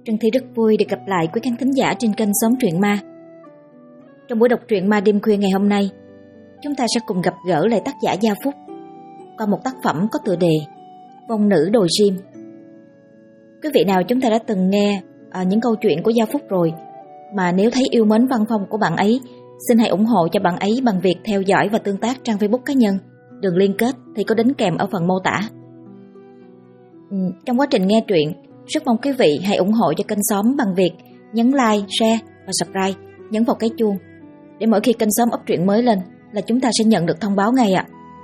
Trân Thi rất vui được gặp lại quý khán thính giả trên kênh Xóm Truyện Ma. Trong buổi đọc truyện ma đêm khuya ngày hôm nay, chúng ta sẽ cùng gặp gỡ lại tác giả Gia Phúc qua một tác phẩm có tựa đề Vong Nữ Đồi Rim. Quý vị nào chúng ta đã từng nghe những câu chuyện của Gia Phúc rồi, mà nếu thấy yêu mến văn phong của bạn ấy, xin hãy ủng hộ cho bạn ấy bằng việc theo dõi và tương tác trang Facebook cá nhân. Đường liên kết thì có đính kèm ở phần mô tả. Trong quá trình nghe truyện, rất mong quý vị hãy ủng hộ cho kênh Xóm bằng việc nhấn like, share và subscribe, nhấn vào cái chuông để mỗi khi kênh Xóm up truyện mới lên là chúng ta sẽ nhận được thông báo ngay ạ.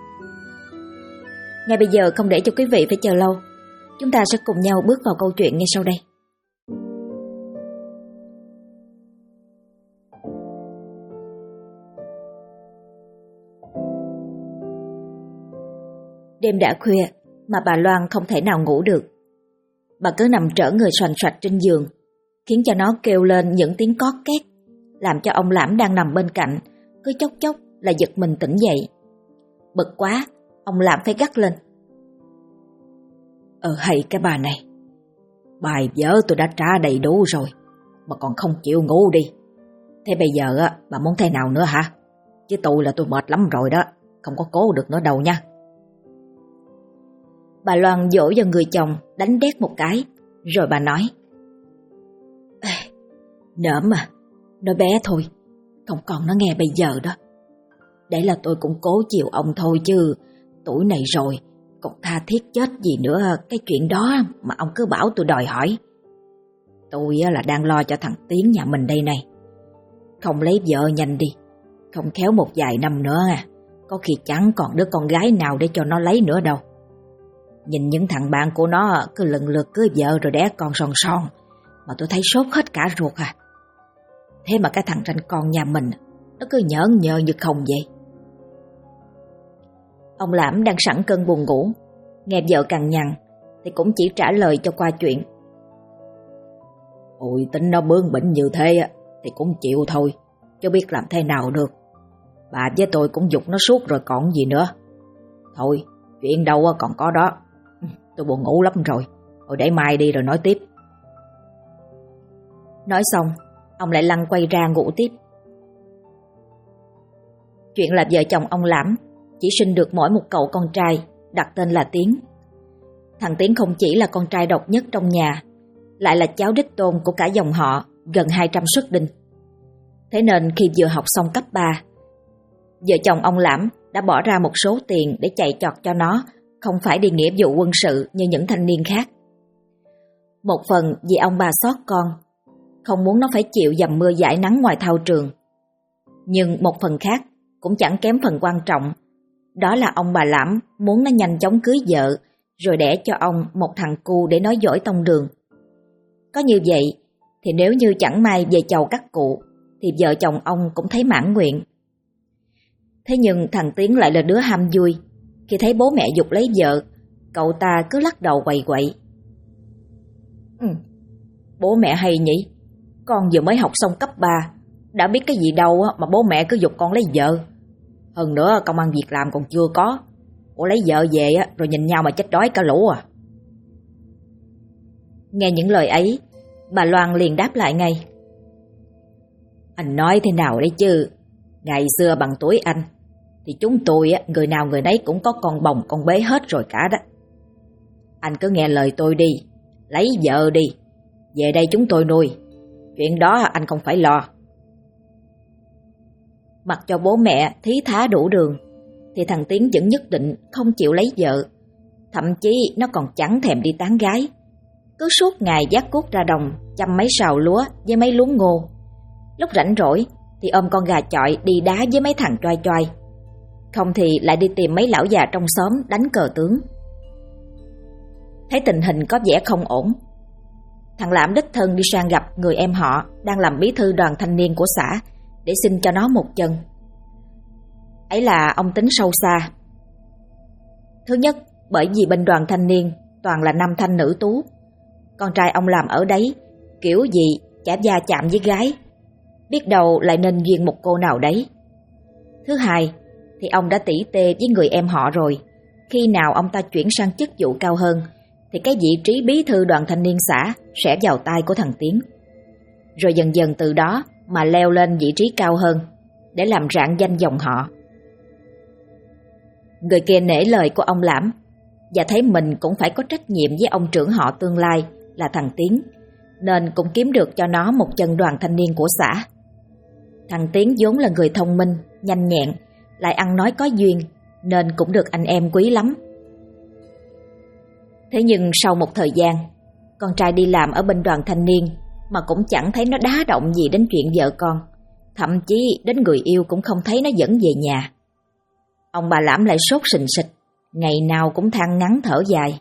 Ngay bây giờ không để cho quý vị phải chờ lâu, chúng ta sẽ cùng nhau bước vào câu chuyện ngay sau đây. Đêm đã khuya mà bà Loan không thể nào ngủ được. Bà cứ nằm trở người xoành xoạch trên giường, khiến cho nó kêu lên những tiếng cót két, làm cho ông Lãm đang nằm bên cạnh cứ chốc chốc là giật mình tỉnh dậy. Bực quá, ông Lãm phải gắt lên: Hay cái bà này, bài vở tôi đã trả đầy đủ rồi mà còn không chịu ngủ đi. Thế bây giờ bà muốn thế nào nữa hả? Chứ tôi mệt lắm rồi đó, không có cố được nữa đâu nha. Bà Loan dỗ vào người chồng đánh đét một cái, rồi bà nói: Nỡm mà, nó bé thôi, không còn nó nghe bây giờ đó. Để là tôi cũng cố chiều ông thôi chứ, tuổi này rồi, còn tha thiết chết gì nữa cái chuyện đó mà ông cứ bảo tôi đòi hỏi. Tôi là đang lo cho thằng Tiến nhà mình đây này. Không lấy vợ nhanh đi, không khéo một vài năm nữa có khi chẳng còn đứa con gái nào để cho nó lấy nữa đâu. Nhìn những thằng bạn của nó cứ lần lượt cưới vợ rồi đẻ con son son, mà tôi thấy sốt hết cả ruột à. Thế mà cái thằng ranh con nhà mình nó cứ nhởn nhơ như không vậy. Ông Lãm đang sẵn cơn buồn ngủ, nghe vợ cằn nhằn thì cũng chỉ trả lời cho qua chuyện: Ôi tính nó bướng bỉnh như thế thì cũng chịu thôi, chứ biết làm thế nào được. Bà với tôi cũng giục nó suốt rồi còn gì nữa. Thôi chuyện đâu còn có đó, tôi buồn ngủ lắm rồi, thôi để mai đi rồi nói tiếp. Nói xong, ông lại lăn quay ra ngủ tiếp. Chuyện là vợ chồng ông Lãm chỉ sinh được mỗi một cậu con trai, đặt tên là Tiến. Thằng Tiến không chỉ là con trai độc nhất trong nhà, lại là cháu đích tôn của cả dòng họ, gần 200 xuất đinh. Thế nên khi vừa học xong cấp 3, vợ chồng ông Lãm đã bỏ ra một số tiền để chạy chọt cho nó không phải đi nghĩa vụ quân sự như những thanh niên khác. Một phần vì ông bà xót con, không muốn nó phải chịu dầm mưa dãi nắng ngoài thao trường. Nhưng một phần khác cũng chẳng kém phần quan trọng, đó là ông bà Lãm muốn nó nhanh chóng cưới vợ rồi đẻ cho ông một thằng cu để nói dỗi tông đường. Có như vậy thì nếu như chẳng may về chầu các cụ thì vợ chồng ông cũng thấy mãn nguyện. Thế nhưng thằng Tiến lại là đứa ham vui. Khi thấy bố mẹ giục lấy vợ, cậu ta cứ lắc đầu quậy quậy: Bố mẹ hay nhỉ, con vừa mới học xong cấp 3, đã biết cái gì đâu mà bố mẹ cứ giục con lấy vợ. Hơn nữa công ăn việc làm còn chưa có, ủa lấy vợ về rồi nhìn nhau mà chết đói cả lũ à. Nghe những lời ấy, bà Loan liền đáp lại ngay: Anh nói thế nào đấy chứ, ngày xưa bằng tuổi anh thì chúng tôi người nào người nấy cũng có con bồng con bế hết rồi cả đó. Anh cứ nghe lời tôi đi, lấy vợ đi, về đây chúng tôi nuôi, chuyện đó anh không phải lo. Mặc cho bố mẹ thí thá đủ đường thì thằng Tiến vẫn nhất định không chịu lấy vợ. Thậm chí nó còn chẳng thèm đi tán gái, cứ suốt ngày vác cuốc ra đồng chăm mấy sào lúa với mấy luống ngô. Lúc rảnh rỗi thì ôm con gà chọi đi đá với mấy thằng choai choai, không thì lại đi tìm mấy lão già trong xóm đánh cờ tướng. Thấy tình hình có vẻ không ổn, thằng Lãm đích thân đi sang gặp người em họ đang làm bí thư đoàn thanh niên của xã để xin cho nó một chân. Ấy là ông tính sâu xa. Thứ nhất, bởi vì bên đoàn thanh niên toàn là nam thanh nữ tú, con trai ông làm ở đấy kiểu gì chả va chạm với gái, biết đâu lại nên duyên một cô nào đấy. Thứ hai, thì ông đã tỉ tê với người em họ rồi, khi nào ông ta chuyển sang chức vụ cao hơn thì cái vị trí bí thư đoàn thanh niên xã sẽ vào tay của thằng Tiến. Rồi dần dần từ đó mà leo lên vị trí cao hơn để làm rạng danh dòng họ. Người kia nể lời của ông Lãm và thấy mình cũng phải có trách nhiệm với ông trưởng họ tương lai là thằng Tiến, nên cũng kiếm được cho nó một chân đoàn thanh niên của xã. Thằng Tiến vốn là người thông minh, nhanh nhẹn, lại ăn nói có duyên, nên cũng được anh em quý lắm. Thế nhưng sau một thời gian, con trai đi làm ở bên đoàn thanh niên mà cũng chẳng thấy nó đá động gì đến chuyện vợ con, thậm chí đến người yêu cũng không thấy nó dẫn về nhà. Ông bà Lãm lại sốt sình sịch, ngày nào cũng than ngắn thở dài.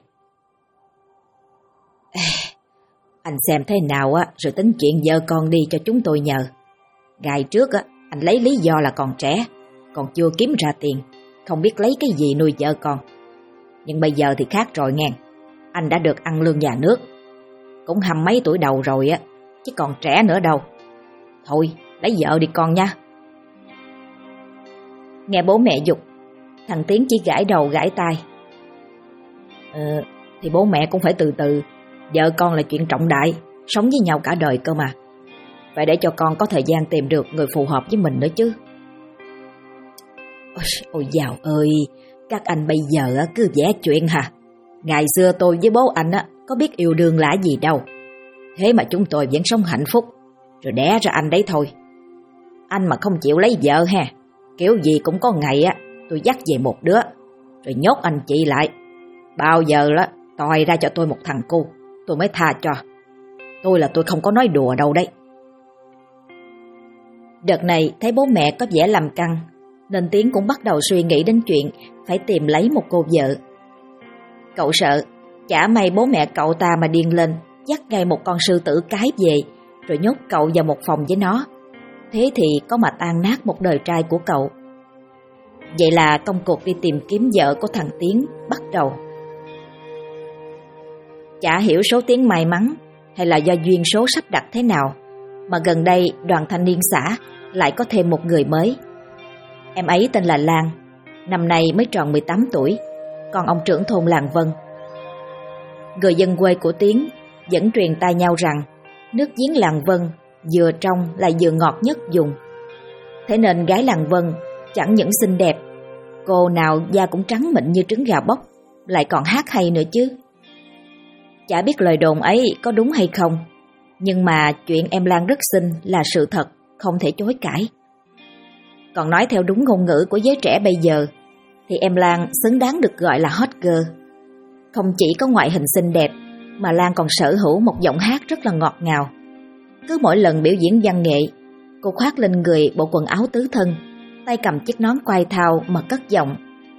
Anh xem thế nào á, rồi tính chuyện vợ con đi cho chúng tôi nhờ. Ngày trước á, anh lấy lý do là còn trẻ, còn chưa kiếm ra tiền, không biết lấy cái gì nuôi vợ con. Nhưng bây giờ thì khác rồi nghe, anh đã được ăn lương nhà nước, cũng 20 mấy tuổi đầu rồi á, chứ còn trẻ nữa đâu. Thôi, lấy vợ đi con nha. Nghe bố mẹ giục, thằng Tiến chỉ gãi đầu gãi tai. Thì bố mẹ cũng phải từ từ, vợ con là chuyện trọng đại, sống với nhau cả đời cơ mà. Phải để cho con có thời gian tìm được người phù hợp với mình nữa chứ. Ôi dào ơi, các anh bây giờ cứ vẽ chuyện hả? Ngày xưa tôi với bố anh có biết yêu đương là gì đâu. Thế mà chúng tôi vẫn sống hạnh phúc, rồi đẻ ra anh đấy thôi. Anh mà không chịu lấy vợ ha, kiểu gì cũng có ngày tôi dắt về một đứa, rồi nhốt anh chị lại. Bao giờ toi ra cho tôi một thằng cu, tôi mới tha cho. Tôi không có nói đùa đâu đấy. Đợt này thấy bố mẹ có vẻ làm căng, nên Tiến cũng bắt đầu suy nghĩ đến chuyện phải tìm lấy một cô vợ. Cậu sợ chả may bố mẹ cậu ta mà điên lên, dắt ngay một con sư tử cái về, rồi nhốt cậu vào một phòng với nó. Thế thì có mà tan nát một đời trai của cậu. Vậy là công cuộc đi tìm kiếm vợ của thằng Tiến bắt đầu. Chả hiểu số Tiến may mắn hay là do duyên số sắp đặt thế nào, mà gần đây đoàn thanh niên xã lại có thêm một người mới. Em ấy tên là Lan, năm nay mới tròn 18 tuổi, còn ông trưởng thôn làng Vân. Người dân quê của Tiến vẫn truyền tai nhau rằng nước giếng làng Vân vừa trong lại vừa ngọt nhất vùng. Thế nên gái làng Vân chẳng những xinh đẹp, cô nào da cũng trắng mịn như trứng gà bóc, lại còn hát hay nữa chứ. Chả biết lời đồn ấy có đúng hay không, nhưng mà chuyện em Lan rất xinh là sự thật, không thể chối cãi. Còn nói theo đúng ngôn ngữ của giới trẻ bây giờ, thì em Lan xứng đáng được gọi là hot girl. Không chỉ có ngoại hình xinh đẹp, mà Lan còn sở hữu một giọng hát rất là ngọt ngào. Cứ mỗi lần biểu diễn văn nghệ, cô khoác lên người bộ quần áo tứ thân, tay cầm chiếc nón quai thao mà cất giọng.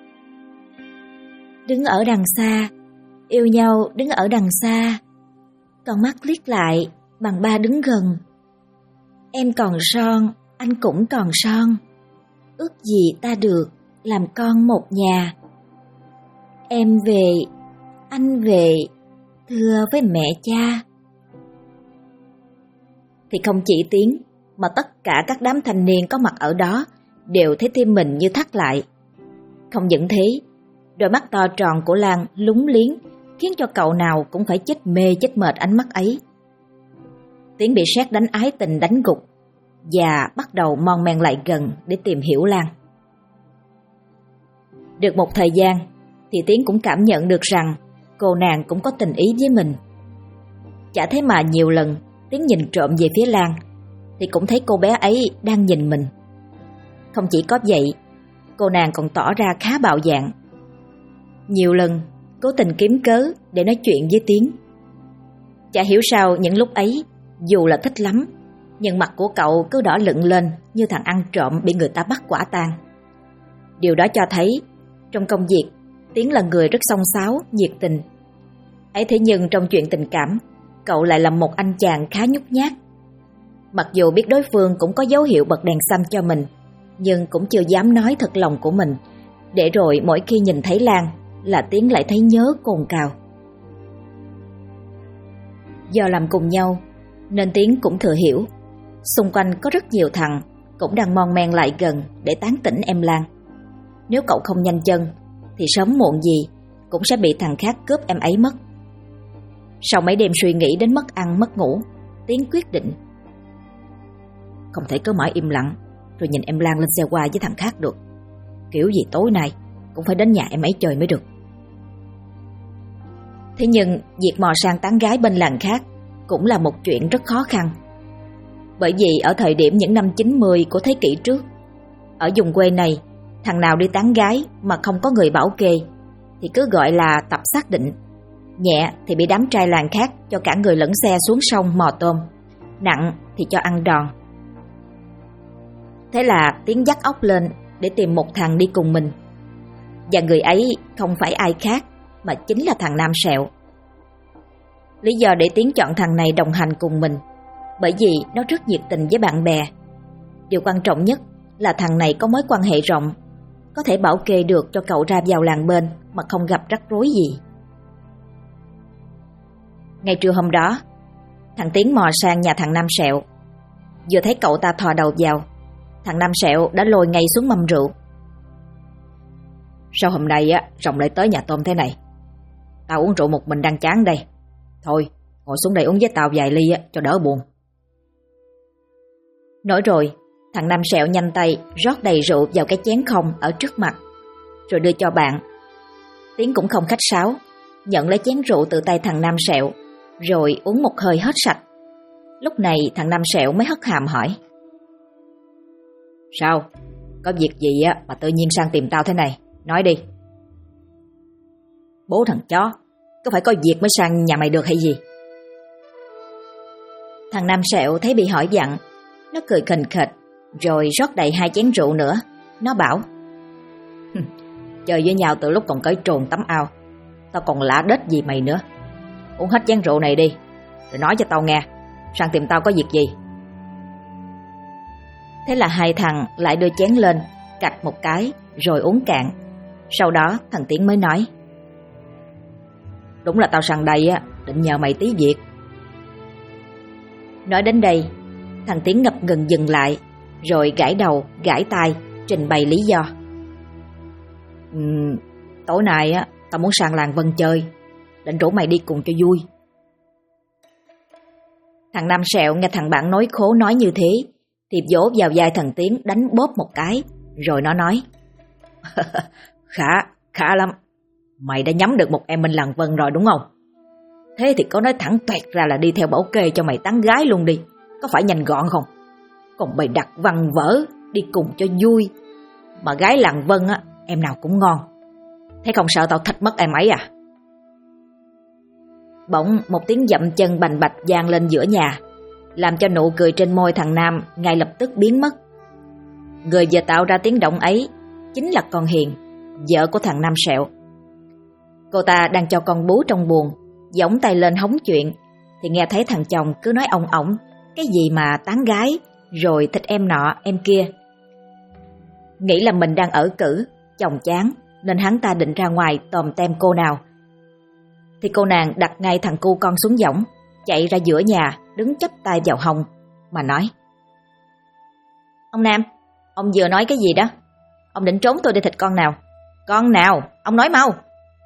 Đứng ở đằng xa, yêu nhau đứng ở đằng xa, con mắt liếc lại bằng ba đứng gần. Em còn son, anh cũng còn son, ước gì ta được làm con một nhà. Em về, anh về, thưa với mẹ cha. Thì không chỉ Tiến, mà tất cả các đám thanh niên có mặt ở đó đều thấy tim mình như thắt lại. Không những thế, đôi mắt to tròn của Lan lúng liếng khiến cho cậu nào cũng phải chết mê chết mệt ánh mắt ấy. Tiến bị sét đánh ái tình đánh gục và bắt đầu mon men lại gần để tìm hiểu Lan. Được một thời gian thì Tiến cũng cảm nhận được rằng cô nàng cũng có tình ý với mình. Chả thế mà nhiều lần Tiến nhìn trộm về phía Lan thì cũng thấy cô bé ấy đang nhìn mình. Không chỉ có vậy, cô nàng còn tỏ ra khá bạo dạn. Nhiều lần cố tình kiếm cớ để nói chuyện với Tiến. Chả hiểu sao những lúc ấy, dù là thích lắm, nhưng mặt của cậu cứ đỏ lựng lên như thằng ăn trộm bị người ta bắt quả tang. Điều đó cho thấy trong công việc, Tiến là người rất xông xáo, nhiệt tình. Ấy thế nhưng trong chuyện tình cảm, cậu lại là một anh chàng khá nhút nhát. Mặc dù biết đối phương cũng có dấu hiệu bật đèn xanh cho mình, nhưng cũng chưa dám nói thật lòng của mình, để rồi mỗi khi nhìn thấy Lan là Tiến lại thấy nhớ cồn cào. Do làm cùng nhau nên Tiến cũng thừa hiểu xung quanh có rất nhiều thằng cũng đang mon men lại gần để tán tỉnh em Lan. Nếu cậu không nhanh chân thì sớm muộn gì cũng sẽ bị thằng khác cướp em ấy mất. Sau mấy đêm suy nghĩ đến mất ăn mất ngủ, Tiến quyết định không thể cứ mãi im lặng rồi nhìn em Lan lên xe qua với thằng khác được. Kiểu gì tối nay cũng phải đến nhà em ấy chơi mới được. Thế nhưng việc mò sang tán gái bên làng khác cũng là một chuyện rất khó khăn. Bởi vì ở thời điểm những năm 90 của thế kỷ trước, ở vùng quê này, thằng nào đi tán gái mà không có người bảo kê thì cứ gọi là tập xác định. Nhẹ thì bị đám trai làng khác cho cả người lẫn xe xuống sông mò tôm, nặng thì cho ăn đòn. Thế là Tiến dắt óc lên để tìm một thằng đi cùng mình. Và người ấy không phải ai khác mà chính là thằng Nam Sẹo. Lý do để Tiến chọn thằng này đồng hành cùng mình bởi vì nó rất nhiệt tình với bạn bè. Điều quan trọng nhất là thằng này có mối quan hệ rộng, có thể bảo kê được cho cậu ra vào làng bên mà không gặp rắc rối gì. Ngay trưa hôm đó, thằng Tiến mò sang nhà thằng Nam Sẹo. Vừa thấy cậu ta thò đầu vào, thằng Nam Sẹo đã lôi ngay xuống mâm rượu. Sao hôm nay rồng lại tới nhà tôm thế này? Tao uống rượu một mình đang chán đây. Thôi, ngồi xuống đây uống với tao vài ly cho đỡ buồn. Nói rồi, thằng Nam Sẹo nhanh tay rót đầy rượu vào cái chén không ở trước mặt, rồi đưa cho bạn. Tiến cũng không khách sáo, nhận lấy chén rượu từ tay thằng Nam Sẹo, rồi uống một hơi hết sạch. Lúc này thằng Nam Sẹo mới hất hàm hỏi: Sao? Có việc gì mà tự nhiên sang tìm tao thế này? Nói đi. Bố thằng chó, có phải có việc mới sang nhà mày được hay gì? Thằng Nam Sẹo thấy bị hỏi dặn, nó cười khình khịch, rồi rót đầy 2 chén rượu nữa. Nó bảo: Chơi với nhau từ lúc còn cởi truồng tắm ao, tao còn lạ đết gì mày nữa. Uống hết chén rượu này đi, rồi nói cho tao nghe, sang tìm tao có việc gì. Thế là hai thằng lại đưa chén lên, cạch một cái, rồi uống cạn. Sau đó thằng Tiến mới nói: Đúng là tao sang đây định nhờ mày tí việc. Nói đến đây, thằng Tiến ngập ngừng dừng lại, rồi gãi đầu, gãi tai, trình bày lý do. Tối nay tao muốn sang làng Vân chơi, định rủ mày đi cùng cho vui. Thằng Nam Sẹo nghe thằng bạn nói khố nói như thế thì vỗ vào vai thằng Tiến đánh bóp một cái, rồi nó nói: Khá lắm. Mày đã nhắm được một em bên làng Vân rồi đúng không? Thế thì có nói thẳng toẹt ra là đi theo bảo kê cho mày tán gái luôn đi, có phải nhanh gọn không? Còn bày đặt văn vở đi cùng cho vui, mà gái làng Vân em nào cũng ngon. Thế không sợ tao thách mất em ấy à? Bỗng một tiếng dậm chân bành bạch vang lên giữa nhà, làm cho nụ cười trên môi thằng Nam ngay lập tức biến mất. Người vừa tạo ra tiếng động ấy chính là con Hiền, vợ của thằng Nam Sẹo. Cô ta đang cho con bú trong buồng, giỗng tay lên hóng chuyện, thì nghe thấy thằng chồng cứ nói ong ổng cái gì mà tán gái, rồi thích em nọ em kia. Nghĩ là mình đang ở cữ, chồng chán, nên hắn ta định ra ngoài tòm tem cô nào. Thì cô nàng đặt ngay thằng cu con xuống giỏng, chạy ra giữa nhà, đứng chắp tay vào hông mà nói: Ông Nam, ông vừa nói cái gì đó? Ông định trốn tôi đi thịt con nào? Con nào? Ông nói mau.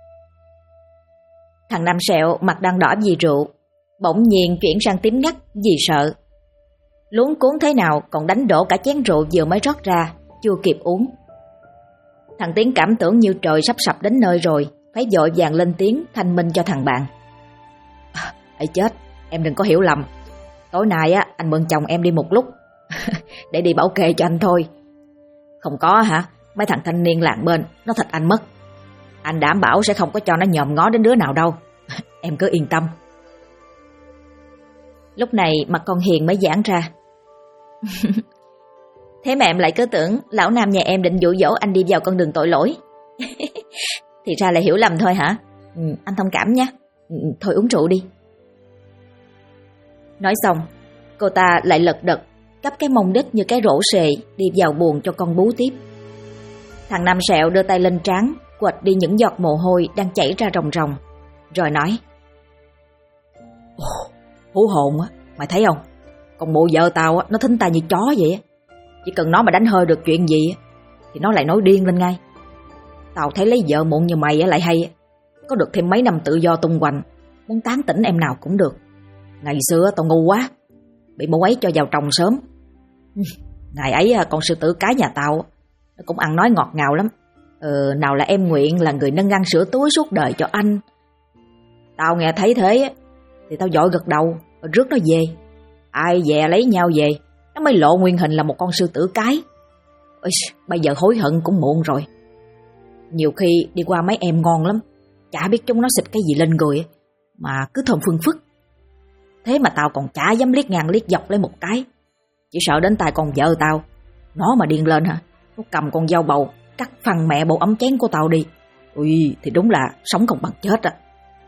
Thằng Nam Sẹo mặt đang đỏ vì rượu, bỗng nhiên chuyển sang tím ngắt vì sợ. Luống cuốn thế nào còn đánh đổ cả chén rượu vừa mới rót ra, chưa kịp uống. Thằng Tiến cảm tưởng như trời sắp sập đến nơi rồi, phải vội vàng lên tiếng thanh minh cho thằng bạn: Ê chết, em đừng có hiểu lầm. Tối nay anh mượn chồng em đi một lúc để đi bảo kê cho anh thôi. Không có hả? Mấy thằng thanh niên làng bên nó thịt anh mất. Anh đảm bảo sẽ không có cho nó nhòm ngó đến đứa nào đâu. Em cứ yên tâm. Lúc này mặt con Hiền mới giãn ra. Thế mà em lại cứ tưởng lão Nam nhà em định dụ dỗ anh đi vào con đường tội lỗi. Thì ra là hiểu lầm thôi hả? Anh thông cảm nhé. Thôi uống rượu đi. Nói xong, cô ta lại lật đật cắp cái mông đít như cái rổ xề đi vào buồng cho con bú tiếp. Thằng Nam Sẹo đưa tay lên trán, quệt đi những giọt mồ hôi đang chảy ra ròng ròng, rồi nói: Hú hồn á, mày thấy không? Còn bộ vợ tao nó thính ta như chó vậy á. Chỉ cần nó mà đánh hơi được chuyện gì thì nó lại nói điên lên ngay. Tao thấy lấy vợ muộn như mày lại hay, có được thêm mấy năm tự do tung hoành, muốn tán tỉnh em nào cũng được. Ngày xưa tao ngu quá, bị mụ ấy cho vào trồng sớm. Ngày ấy con sư tử cái nhà tao nó cũng ăn nói ngọt ngào lắm. Nào là em nguyện là người nâng ăn sữa túi suốt đời cho anh. Tao nghe thấy thế thì tao vội gật đầu rồi rước nó về. Ai dè lấy nhau về, nó mới lộ nguyên hình là một con sư tử cái. Bây giờ hối hận cũng muộn rồi. Nhiều khi đi qua mấy em ngon lắm, chả biết chúng nó xịt cái gì lên người mà cứ thơm phưng phức. Thế mà tao còn chả dám liếc ngang liếc dọc lấy một cái, chỉ sợ đến tai con vợ tao. Nó mà điên lên hả, nó cầm con dao bầu cắt phăng mẹ bộ ấm chén của tao đi. Thì đúng là sống không bằng chết à.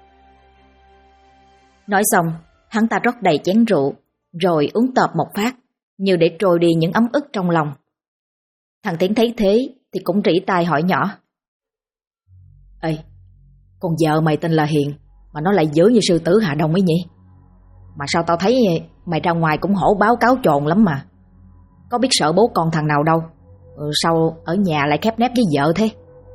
Nói xong, hắn ta rót đầy chén rượu, rồi uống tợp một phát, như để trôi đi những ấm ức trong lòng. Thằng Tiến thấy thế thì cũng rỉ tai hỏi nhỏ: Ê, con vợ mày tên là Hiền mà nó lại dữ như sư tử Hà Đông ấy nhỉ? Mà sao tao thấy mày ra ngoài cũng hổ báo cáo trồn lắm mà. Có biết sợ bố con thằng nào đâu, sao ở nhà lại khép nép với vợ thế?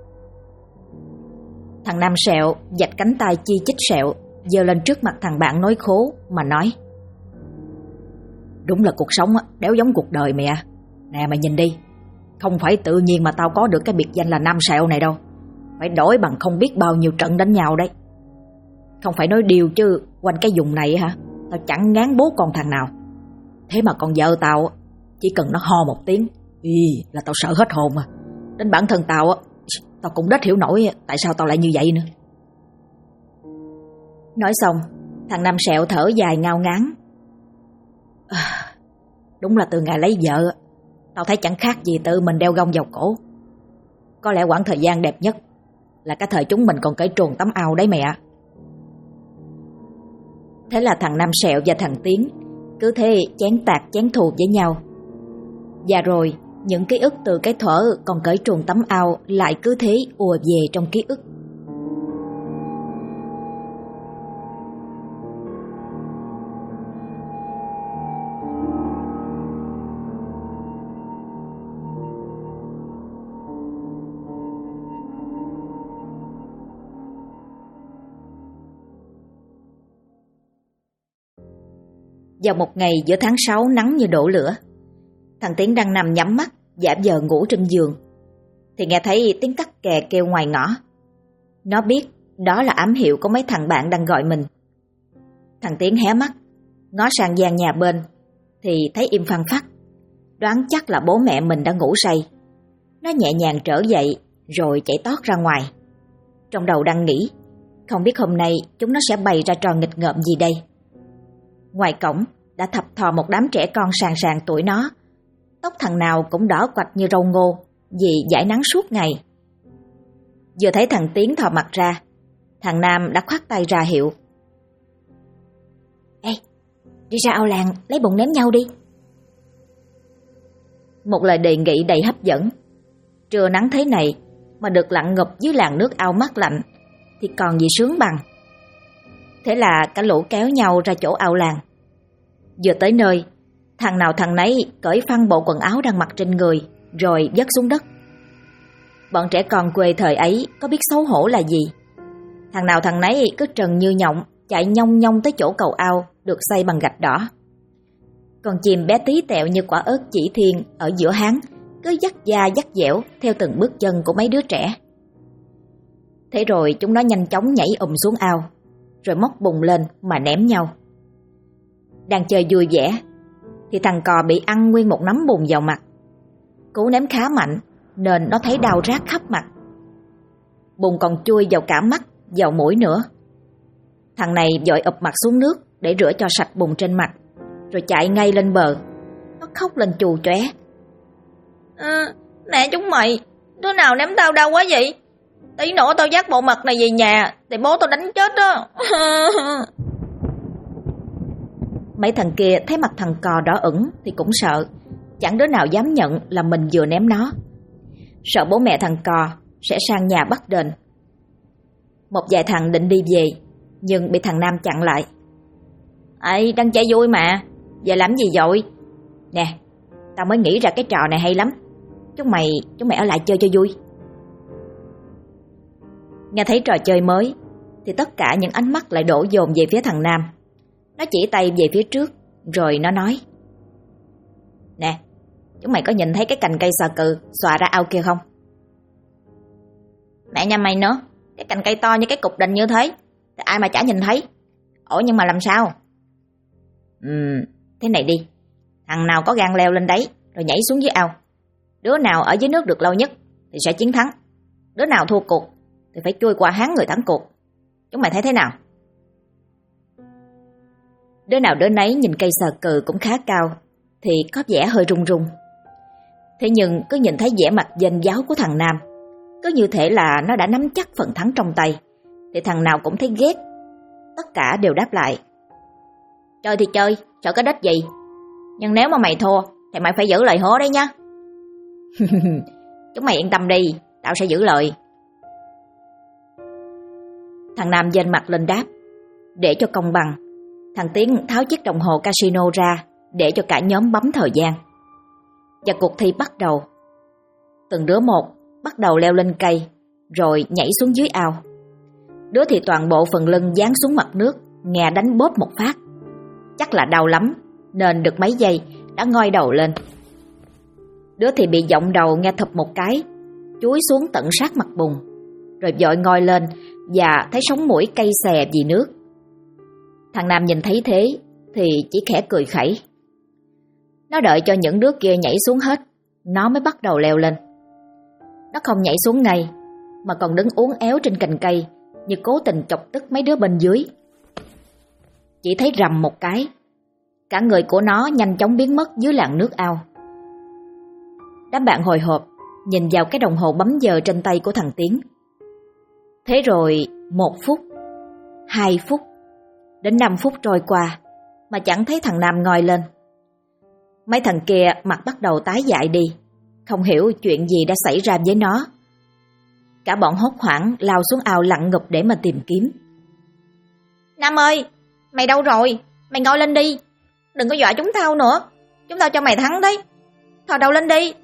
Thằng Nam Sẹo vạch cánh tay chi chít Sẹo, giơ lên trước mặt thằng bạn nói khố mà nói: Đúng là cuộc sống đéo giống cuộc đời mẹ. Nè mày nhìn đi, không phải tự nhiên mà tao có được cái biệt danh là Nam Sẹo này đâu. Phải đổi bằng không biết bao nhiêu trận đánh nhau đấy. Không phải nói điều chứ quanh cái vùng này hả, tao chẳng ngán bố con thằng nào. Thế mà con vợ tao chỉ cần nó ho một tiếng là tao sợ hết hồn à. Đến bản thân tao cũng rất hiểu nổi tại sao tao lại như vậy nữa. Nói xong, thằng Nam Sẹo thở dài ngao ngán: Đúng là từ ngày lấy vợ, tao thấy chẳng khác gì tự mình đeo gông vào cổ. Có lẽ quãng thời gian đẹp nhất là cái thời chúng mình còn cởi truồng tắm ao đấy mẹ. Thế là thằng Nam Sẹo và thằng Tiến cứ thế chén tạc chén thù với nhau. Và rồi những ký ức từ cái thuở còn cởi truồng tắm ao lại cứ thế ùa về trong ký ức. Vào một ngày giữa tháng 6 nắng như đổ lửa, thằng Tiến đang nằm nhắm mắt giả vờ ngủ trên giường thì nghe thấy tiếng cắt kè kêu ngoài ngõ. Nó biết đó là ám hiệu có mấy thằng bạn đang gọi mình. Thằng Tiến hé mắt ngó sang gian nhà bên thì thấy im phăng phắc, đoán chắc là bố mẹ mình đã ngủ say. Nó nhẹ nhàng trở dậy rồi chạy tót ra ngoài. Trong đầu đang nghĩ không biết hôm nay chúng nó sẽ bày ra trò nghịch ngợm gì đây. Ngoài cổng đã thập thò một đám trẻ con sàn sàn tuổi nó. Tóc thằng nào cũng đỏ quạch như râu ngô vì dãi nắng suốt ngày. Vừa thấy thằng Tiến thò mặt ra, thằng Nam đã khoát tay ra hiệu: Ê, đi ra ao làng lấy bùn ném nhau đi. Một lời đề nghị đầy hấp dẫn. Trưa nắng thế này mà được lặn ngụp dưới làn nước ao mát lạnh thì còn gì sướng bằng. Thế là cả lũ kéo nhau ra chỗ ao làng. Vừa tới nơi, thằng nào thằng nấy cởi phăng bộ quần áo đang mặc trên người rồi vứt xuống đất. Bọn trẻ con quê thời ấy có biết xấu hổ là gì. Thằng nào thằng nấy cứ trần như nhộng chạy nhông nhông tới chỗ cầu ao được xây bằng gạch đỏ. Con chim bé tí tẹo như quả ớt chỉ thiên ở giữa háng cứ dắt da dắt dẻo theo từng bước chân của mấy đứa trẻ. Thế rồi chúng nó nhanh chóng nhảy xuống ao, rồi móc bùn lên mà ném nhau. Đang chơi vui vẻ thì thằng cò bị ăn nguyên một nắm bùn vào mặt. Cú ném khá mạnh nên nó thấy đau rát khắp mặt. Bùn còn chui vào cả mắt, vào mũi nữa. Thằng này vội ụp mặt xuống nước để rửa cho sạch bùn trên mặt, rồi chạy ngay lên bờ. Nó khóc lên chù chóe: Nè chúng mày, đứa nào ném tao đau quá vậy? Tí nữa tao dắt bộ mặt này về nhà thì bố tao đánh chết đó. Mấy thằng kia thấy mặt thằng cò đỏ ửng thì cũng sợ. Chẳng đứa nào dám nhận là mình vừa ném nó. Sợ bố mẹ thằng cò sẽ sang nhà bắt đền. Một vài thằng định đi về, nhưng bị thằng Nam chặn lại: Ê, đang chơi vui mà, giờ làm gì vậy? Nè, tao mới nghĩ ra cái trò này hay lắm. Chúng mày ở lại chơi cho vui. Nghe thấy trò chơi mới, thì tất cả những ánh mắt lại đổ dồn về phía thằng Nam. Nó chỉ tay về phía trước, rồi nó nói: "Nè, chúng mày có nhìn thấy cái cành cây xà cừ xòa ra ao kia không?" "Mẹ nhà mày nữa, cái cành cây to như cái cục đình như thế thì ai mà chả nhìn thấy. Ủa nhưng mà làm sao?" Thế này đi, thằng nào có gan leo lên đấy rồi nhảy xuống dưới ao, đứa nào ở dưới nước được lâu nhất thì sẽ chiến thắng. Đứa nào thua cuộc thì phải chui qua háng người thắng cuộc. Chúng mày thấy thế nào?" Đứa nào đứa nấy nhìn cây xà cừ cũng khá cao thì có vẻ hơi run run. Thế nhưng cứ nhìn thấy vẻ mặt danh giáo của thằng Nam, cứ như thể là nó đã nắm chắc phần thắng trong tay, thì thằng nào cũng thấy ghét. Tất cả đều đáp lại: "Chơi thì chơi, sợ cái đếch gì. Nhưng nếu mà mày thua thì mày phải giữ lời hứa đấy nhá." "Chúng mày yên tâm đi, tao sẽ giữ lời." Thằng Nam dên mặt lên đáp. Để cho công bằng, thằng Tiến tháo chiếc đồng hồ casino ra để cho cả nhóm bấm thời gian. Và cuộc thi bắt đầu. Từng đứa một bắt đầu leo lên cây, rồi nhảy xuống dưới ao. Đứa thì toàn bộ phần lưng dán xuống mặt nước, nghe đánh bóp một phát. Chắc là đau lắm, nên được mấy giây đã ngoi đầu lên. Đứa thì bị giọng đầu nghe thụp một cái, chúi xuống tận sát mặt bùn, rồi vội ngoi lên và thấy sống mũi cay xè vì nước. Thằng Nam nhìn thấy thế thì chỉ khẽ cười khẩy. Nó đợi cho những đứa kia nhảy xuống hết, nó mới bắt đầu leo lên. Nó không nhảy xuống ngay, mà còn đứng uốn éo trên cành cây, như cố tình chọc tức mấy đứa bên dưới. Chỉ thấy rầm một cái, cả người của nó nhanh chóng biến mất dưới làn nước ao. Đám bạn hồi hộp nhìn vào cái đồng hồ bấm giờ trên tay của thằng Tiến. Thế rồi 1 phút, 2 phút, đến 5 phút trôi qua mà chẳng thấy thằng Nam ngoi lên. Mấy thằng kia mặt bắt đầu tái dại đi, không hiểu chuyện gì đã xảy ra với nó. Cả bọn hốt hoảng lao xuống ao lặn ngụp để mà tìm kiếm. "Nam ơi, mày đâu rồi? Mày ngoi lên đi. Đừng có dọa chúng tao nữa. Chúng tao cho mày thắng đấy. Thò đầu lên đi."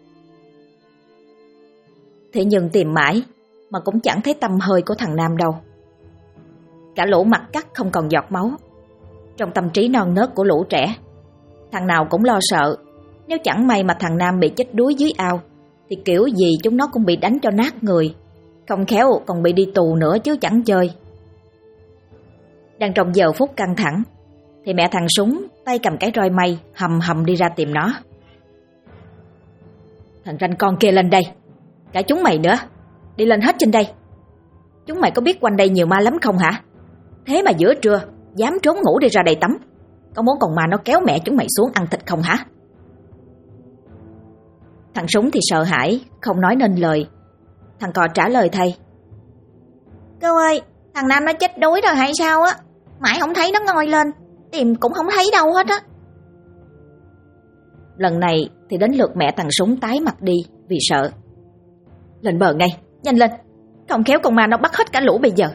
Thế nhưng tìm mãi mà cũng chẳng thấy tăm hơi của thằng Nam đâu. Cả lũ mặt cắt không còn giọt máu. Trong tâm trí non nớt của lũ trẻ, thằng nào cũng lo sợ, nếu chẳng may mà thằng Nam bị chết đuối dưới ao thì kiểu gì chúng nó cũng bị đánh cho nát người, không khéo còn bị đi tù nữa chứ chẳng chơi. Đang trong giờ phút căng thẳng thì mẹ thằng Súng tay cầm cái roi mây hầm hầm đi ra tìm nó. "Thằng ranh con kia lên đây, cả chúng mày nữa, đi lên hết trên đây. Chúng mày có biết quanh đây nhiều ma lắm không hả? Thế mà giữa trưa dám trốn ngủ đi ra đây tắm. Có muốn con ma nó kéo mẹ chúng mày xuống ăn thịt không hả?" Thằng Súng thì sợ hãi, không nói nên lời. Thằng Cò trả lời thay: "Cô ơi, thằng Nam nó chết đuối rồi hay sao á? Mãi không thấy nó ngoi lên, tìm cũng không thấy đâu hết á." Lần này thì đến lượt mẹ thằng Súng tái mặt đi vì sợ. "Lên bờ ngay, nhanh lên, không khéo con ma nó bắt hết cả lũ bây giờ."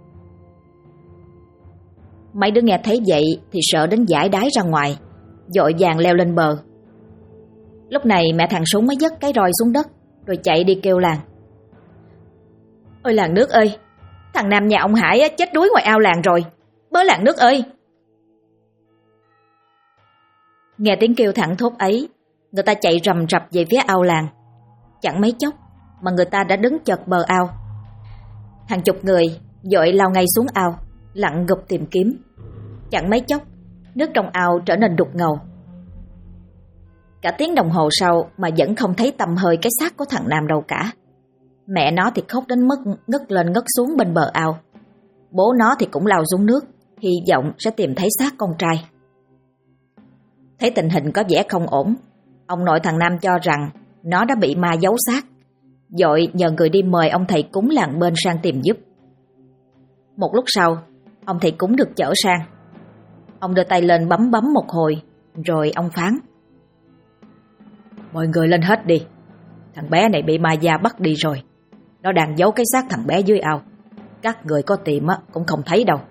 Mấy đứa nghe thấy vậy thì sợ đến dãi đái ra ngoài, vội vàng leo lên bờ. Lúc này mẹ thằng Súng mới vất cái roi xuống đất, rồi chạy đi kêu làng: "Ôi làng nước ơi, thằng Nam nhà ông Hải chết đuối ngoài ao làng rồi, bớ làng nước ơi." Nghe tiếng kêu thẳng thốt ấy, người ta chạy rầm rập về phía ao làng. Chẳng mấy chốc mà người ta đã đứng chật bờ ao. Hàng chục người vội lao ngay xuống ao, lặn gục tìm kiếm. Chẳng mấy chốc, nước trong ao trở nên đục ngầu. Cả tiếng đồng hồ sau mà vẫn không thấy tăm hơi cái xác của thằng Nam đâu cả. Mẹ nó thì khóc đến mức ngất lên ngất xuống bên bờ ao. Bố nó thì cũng lao xuống nước, hy vọng sẽ tìm thấy xác con trai. Thấy tình hình có vẻ không ổn, ông nội thằng Nam cho rằng nó đã bị ma giấu xác, vội nhờ người đi mời ông thầy cúng làng bên sang tìm giúp. Một lúc sau, ông thầy cúng được chở sang. Ông đưa tay lên bấm một hồi, rồi ông phán: "Mọi người lên hết đi. Thằng bé này bị ma da bắt đi rồi. Nó đang giấu cái xác thằng bé dưới ao. Các người có tìm cũng không thấy đâu."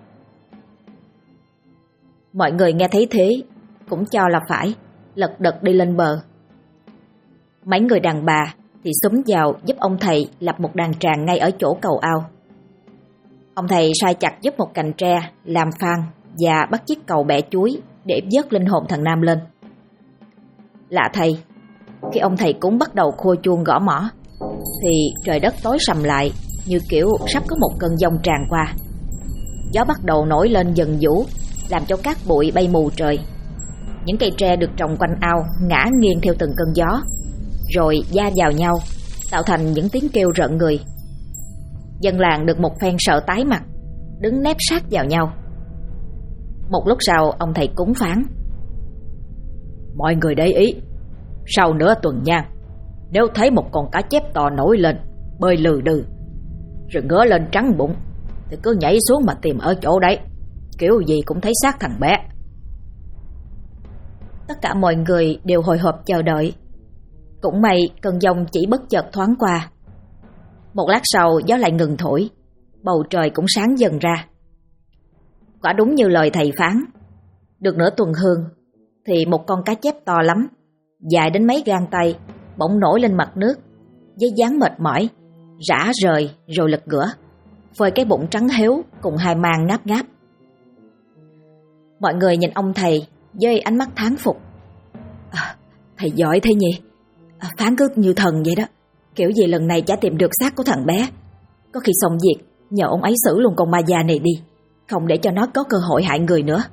Mọi người nghe thấy thế cũng cho là phải, lật đật đi lên bờ. Mấy người đàn bà thì xúm vào giúp ông thầy lập một đàn tràng ngay ở chỗ cầu ao. Ông thầy sai chặt giúp một cành tre làm phang và bắt chiếc cầu bẻ chuối để vớt linh hồn thằng Nam lên. Lạ thay, khi ông thầy cúng bắt đầu khua chuông gõ mõ thì trời đất tối sầm lại, như kiểu sắp có một cơn giông tràn qua. Gió bắt đầu nổi lên dần dũ, làm cho cát bụi bay mù trời. Những cây tre được trồng quanh ao ngã nghiêng theo từng cơn gió, rồi va vào nhau, tạo thành những tiếng kêu rợn người. Dân làng được một phen sợ tái mặt, đứng nép sát vào nhau. Một lúc sau, ông thầy cúng phán: mọi người để ý, sau nửa tuần nhang, nếu thấy một con cá chép to nổi lên, bơi lừ đừ, rồi ngửa lên trắng bụng, thì cứ nhảy xuống mà tìm ở chỗ đấy, kiểu gì cũng thấy xác thằng bé. Tất cả mọi người đều hồi hộp chờ đợi. Cũng may cơn giông chỉ bất chợt thoáng qua. Một lát sau gió lại ngừng thổi, bầu trời cũng sáng dần ra. Quả đúng như lời thầy phán, được nửa tuần hương thì một con cá chép to lắm, dài đến mấy gang tay, bỗng nổi lên mặt nước với dáng mệt mỏi, rã rời rồi lật ngửa, phơi cái bụng trắng héo cùng hai mang ngáp ngáp. Mọi người nhìn ông thầy với ánh mắt thán phục. Thầy giỏi thế nhỉ, phán cứ như thần vậy đó. Kiểu gì lần này chả tìm được xác của thằng bé. Có khi xong việc nhờ ông ấy xử luôn con ma già này đi, không để cho nó có cơ hội hại người nữa.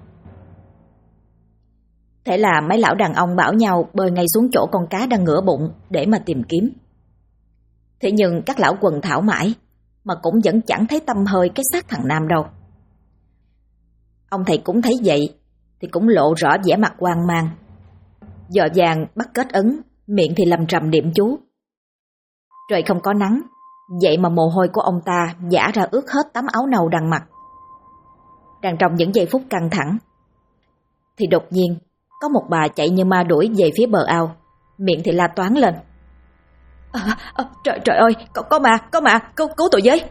Thế là mấy lão đàn ông bảo nhau bơi ngay xuống chỗ con cá đang ngửa bụng để mà tìm kiếm. Thế nhưng các lão quần thảo mãi mà cũng vẫn chẳng thấy tăm hơi cái xác thằng Nam đâu. Ông thầy cũng thấy vậy thì cũng lộ rõ vẻ mặt hoang mang, vội vàng bắt kết ấn, miệng thì lầm rầm niệm chú. Trời không có nắng, vậy mà mồ hôi của ông ta vã ra ướt hết tấm áo nâu đang mặc. Đang trong những giây phút căng thẳng thì đột nhiên có một bà chạy như ma đuổi về phía bờ ao, miệng thì la toáng lên: Trời ơi, có ma, cứu tôi với.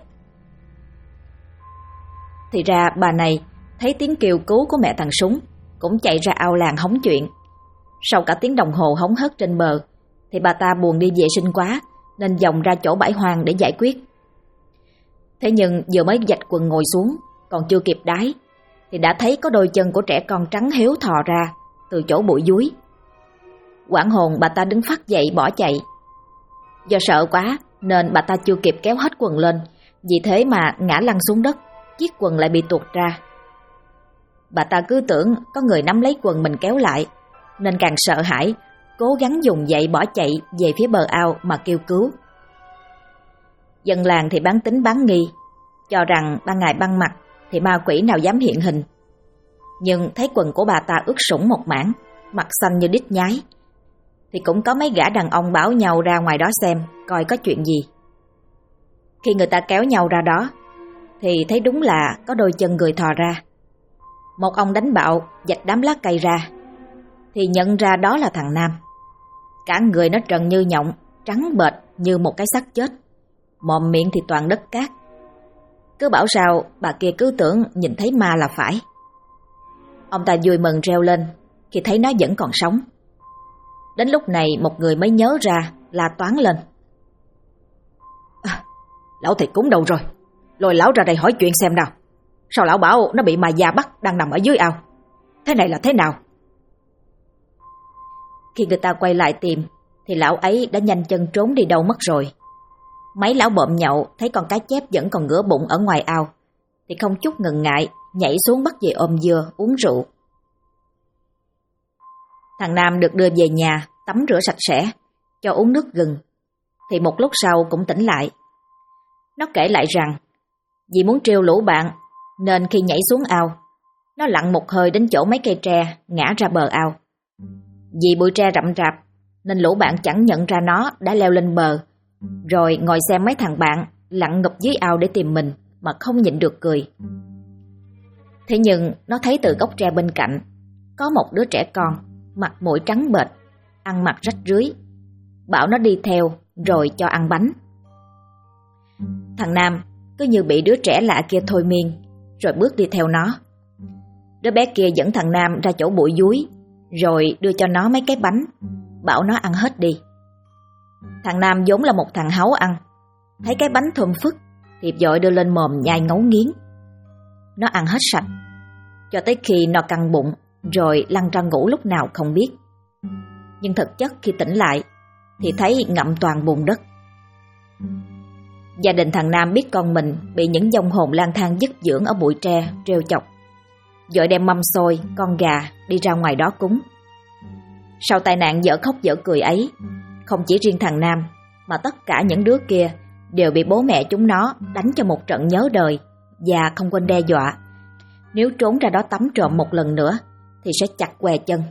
Thì ra bà này thấy tiếng kêu cứu của mẹ thằng Súng, cũng chạy ra ao làng hóng chuyện. Sau cả tiếng đồng hồ hóng hớt trên bờ thì bà ta buồn đi vệ sinh quá, nên vòng ra chỗ bãi hoang để giải quyết. Thế nhưng vừa mới vạch quần ngồi xuống, còn chưa kịp đái thì đã thấy có đôi chân của trẻ con trắng héo thò ra từ chỗ bụi dúi. Hoảng hồn, bà ta đứng phắt dậy bỏ chạy. Do sợ quá nên bà ta chưa kịp kéo hết quần lên, vì thế mà ngã lăn xuống đất, chiếc quần lại bị tuột ra. Bà ta cứ tưởng có người nắm lấy quần mình kéo lại, nên càng sợ hãi, cố gắng dùng dậy bỏ chạy về phía bờ ao mà kêu cứu. Dân làng thì bán tính bán nghi, cho rằng ban ngày ban mặt thì ma quỷ nào dám hiện hình. Nhưng thấy quần của bà ta ướt sũng một mảng, mặt xanh như đít nhái, thì cũng có mấy gã đàn ông bảo nhau ra ngoài đó xem coi có chuyện gì. Khi người ta kéo nhau ra đó thì thấy đúng là có đôi chân người thò ra. Một ông đánh bạo vạch đám lá cây ra thì nhận ra đó là thằng Nam. Cả người nó trần như nhộng, trắng bệch như một cái xác chết, mồm miệng thì toàn đất cát. Cứ bảo sao bà kia cứ tưởng nhìn thấy ma là phải. Ông ta vui mừng reo lên khi thấy nó vẫn còn sống. Đến lúc này một người mới nhớ ra, la toáng lên: Lão thầy cúng đâu rồi? Lôi lão ra đây hỏi chuyện xem nào. Sao lão bảo nó bị ma già bắt đang nằm ở dưới ao? Thế này là thế nào? Khi người ta quay lại tìm thì lão ấy đã nhanh chân trốn đi đâu mất rồi. Mấy lão bợm nhậu thấy con cá chép vẫn còn ngửa bụng ở ngoài ao thì không chút ngần ngại nhảy xuống bắt về ôm dưa uống rượu. Thằng Nam được đưa về nhà tắm rửa sạch sẽ, cho uống nước gừng, thì một lúc sau cũng tỉnh lại. Nó kể lại rằng vì muốn trêu lũ bạn nên khi nhảy xuống ao, nó lặn một hơi đến chỗ mấy cây tre ngã ra bờ ao. Vì bụi tre rậm rạp nên lũ bạn chẳng nhận ra nó đã leo lên bờ, rồi ngồi xem mấy thằng bạn lặn ngụp dưới ao để tìm mình mà không nhịn được cười. Thế nhưng nó thấy từ gốc tre bên cạnh có một đứa trẻ con, mặt mũi trắng bệch, ăn mặc rách rưới, bảo nó đi theo rồi cho ăn bánh. Thằng Nam cứ như bị đứa trẻ lạ kia thôi miên, rồi bước đi theo nó. Đứa bé kia dẫn thằng Nam ra chỗ bụi dúi, rồi đưa cho nó mấy cái bánh, bảo nó ăn hết đi. Thằng Nam vốn là một thằng háu ăn, thấy cái bánh thơm phức Thiệp vội đưa lên mồm nhai ngấu nghiến. Nó ăn hết sạch, cho tới khi nó căng bụng, rồi lăn ra ngủ lúc nào không biết. Nhưng thực chất khi tỉnh lại thì thấy ngậm toàn bùn đất. Gia đình thằng Nam biết con mình bị những vong hồn lang thang dứt dưỡng ở bụi tre trêu chọc, vội đem mâm xôi, con gà đi ra ngoài đó cúng. Sau tai nạn dở khóc dở cười ấy, không chỉ riêng thằng Nam mà tất cả những đứa kia đều bị bố mẹ chúng nó đánh cho một trận nhớ đời, và không quên đe dọa nếu trốn ra đó tắm trộm một lần nữa thì sẽ chặt què chân.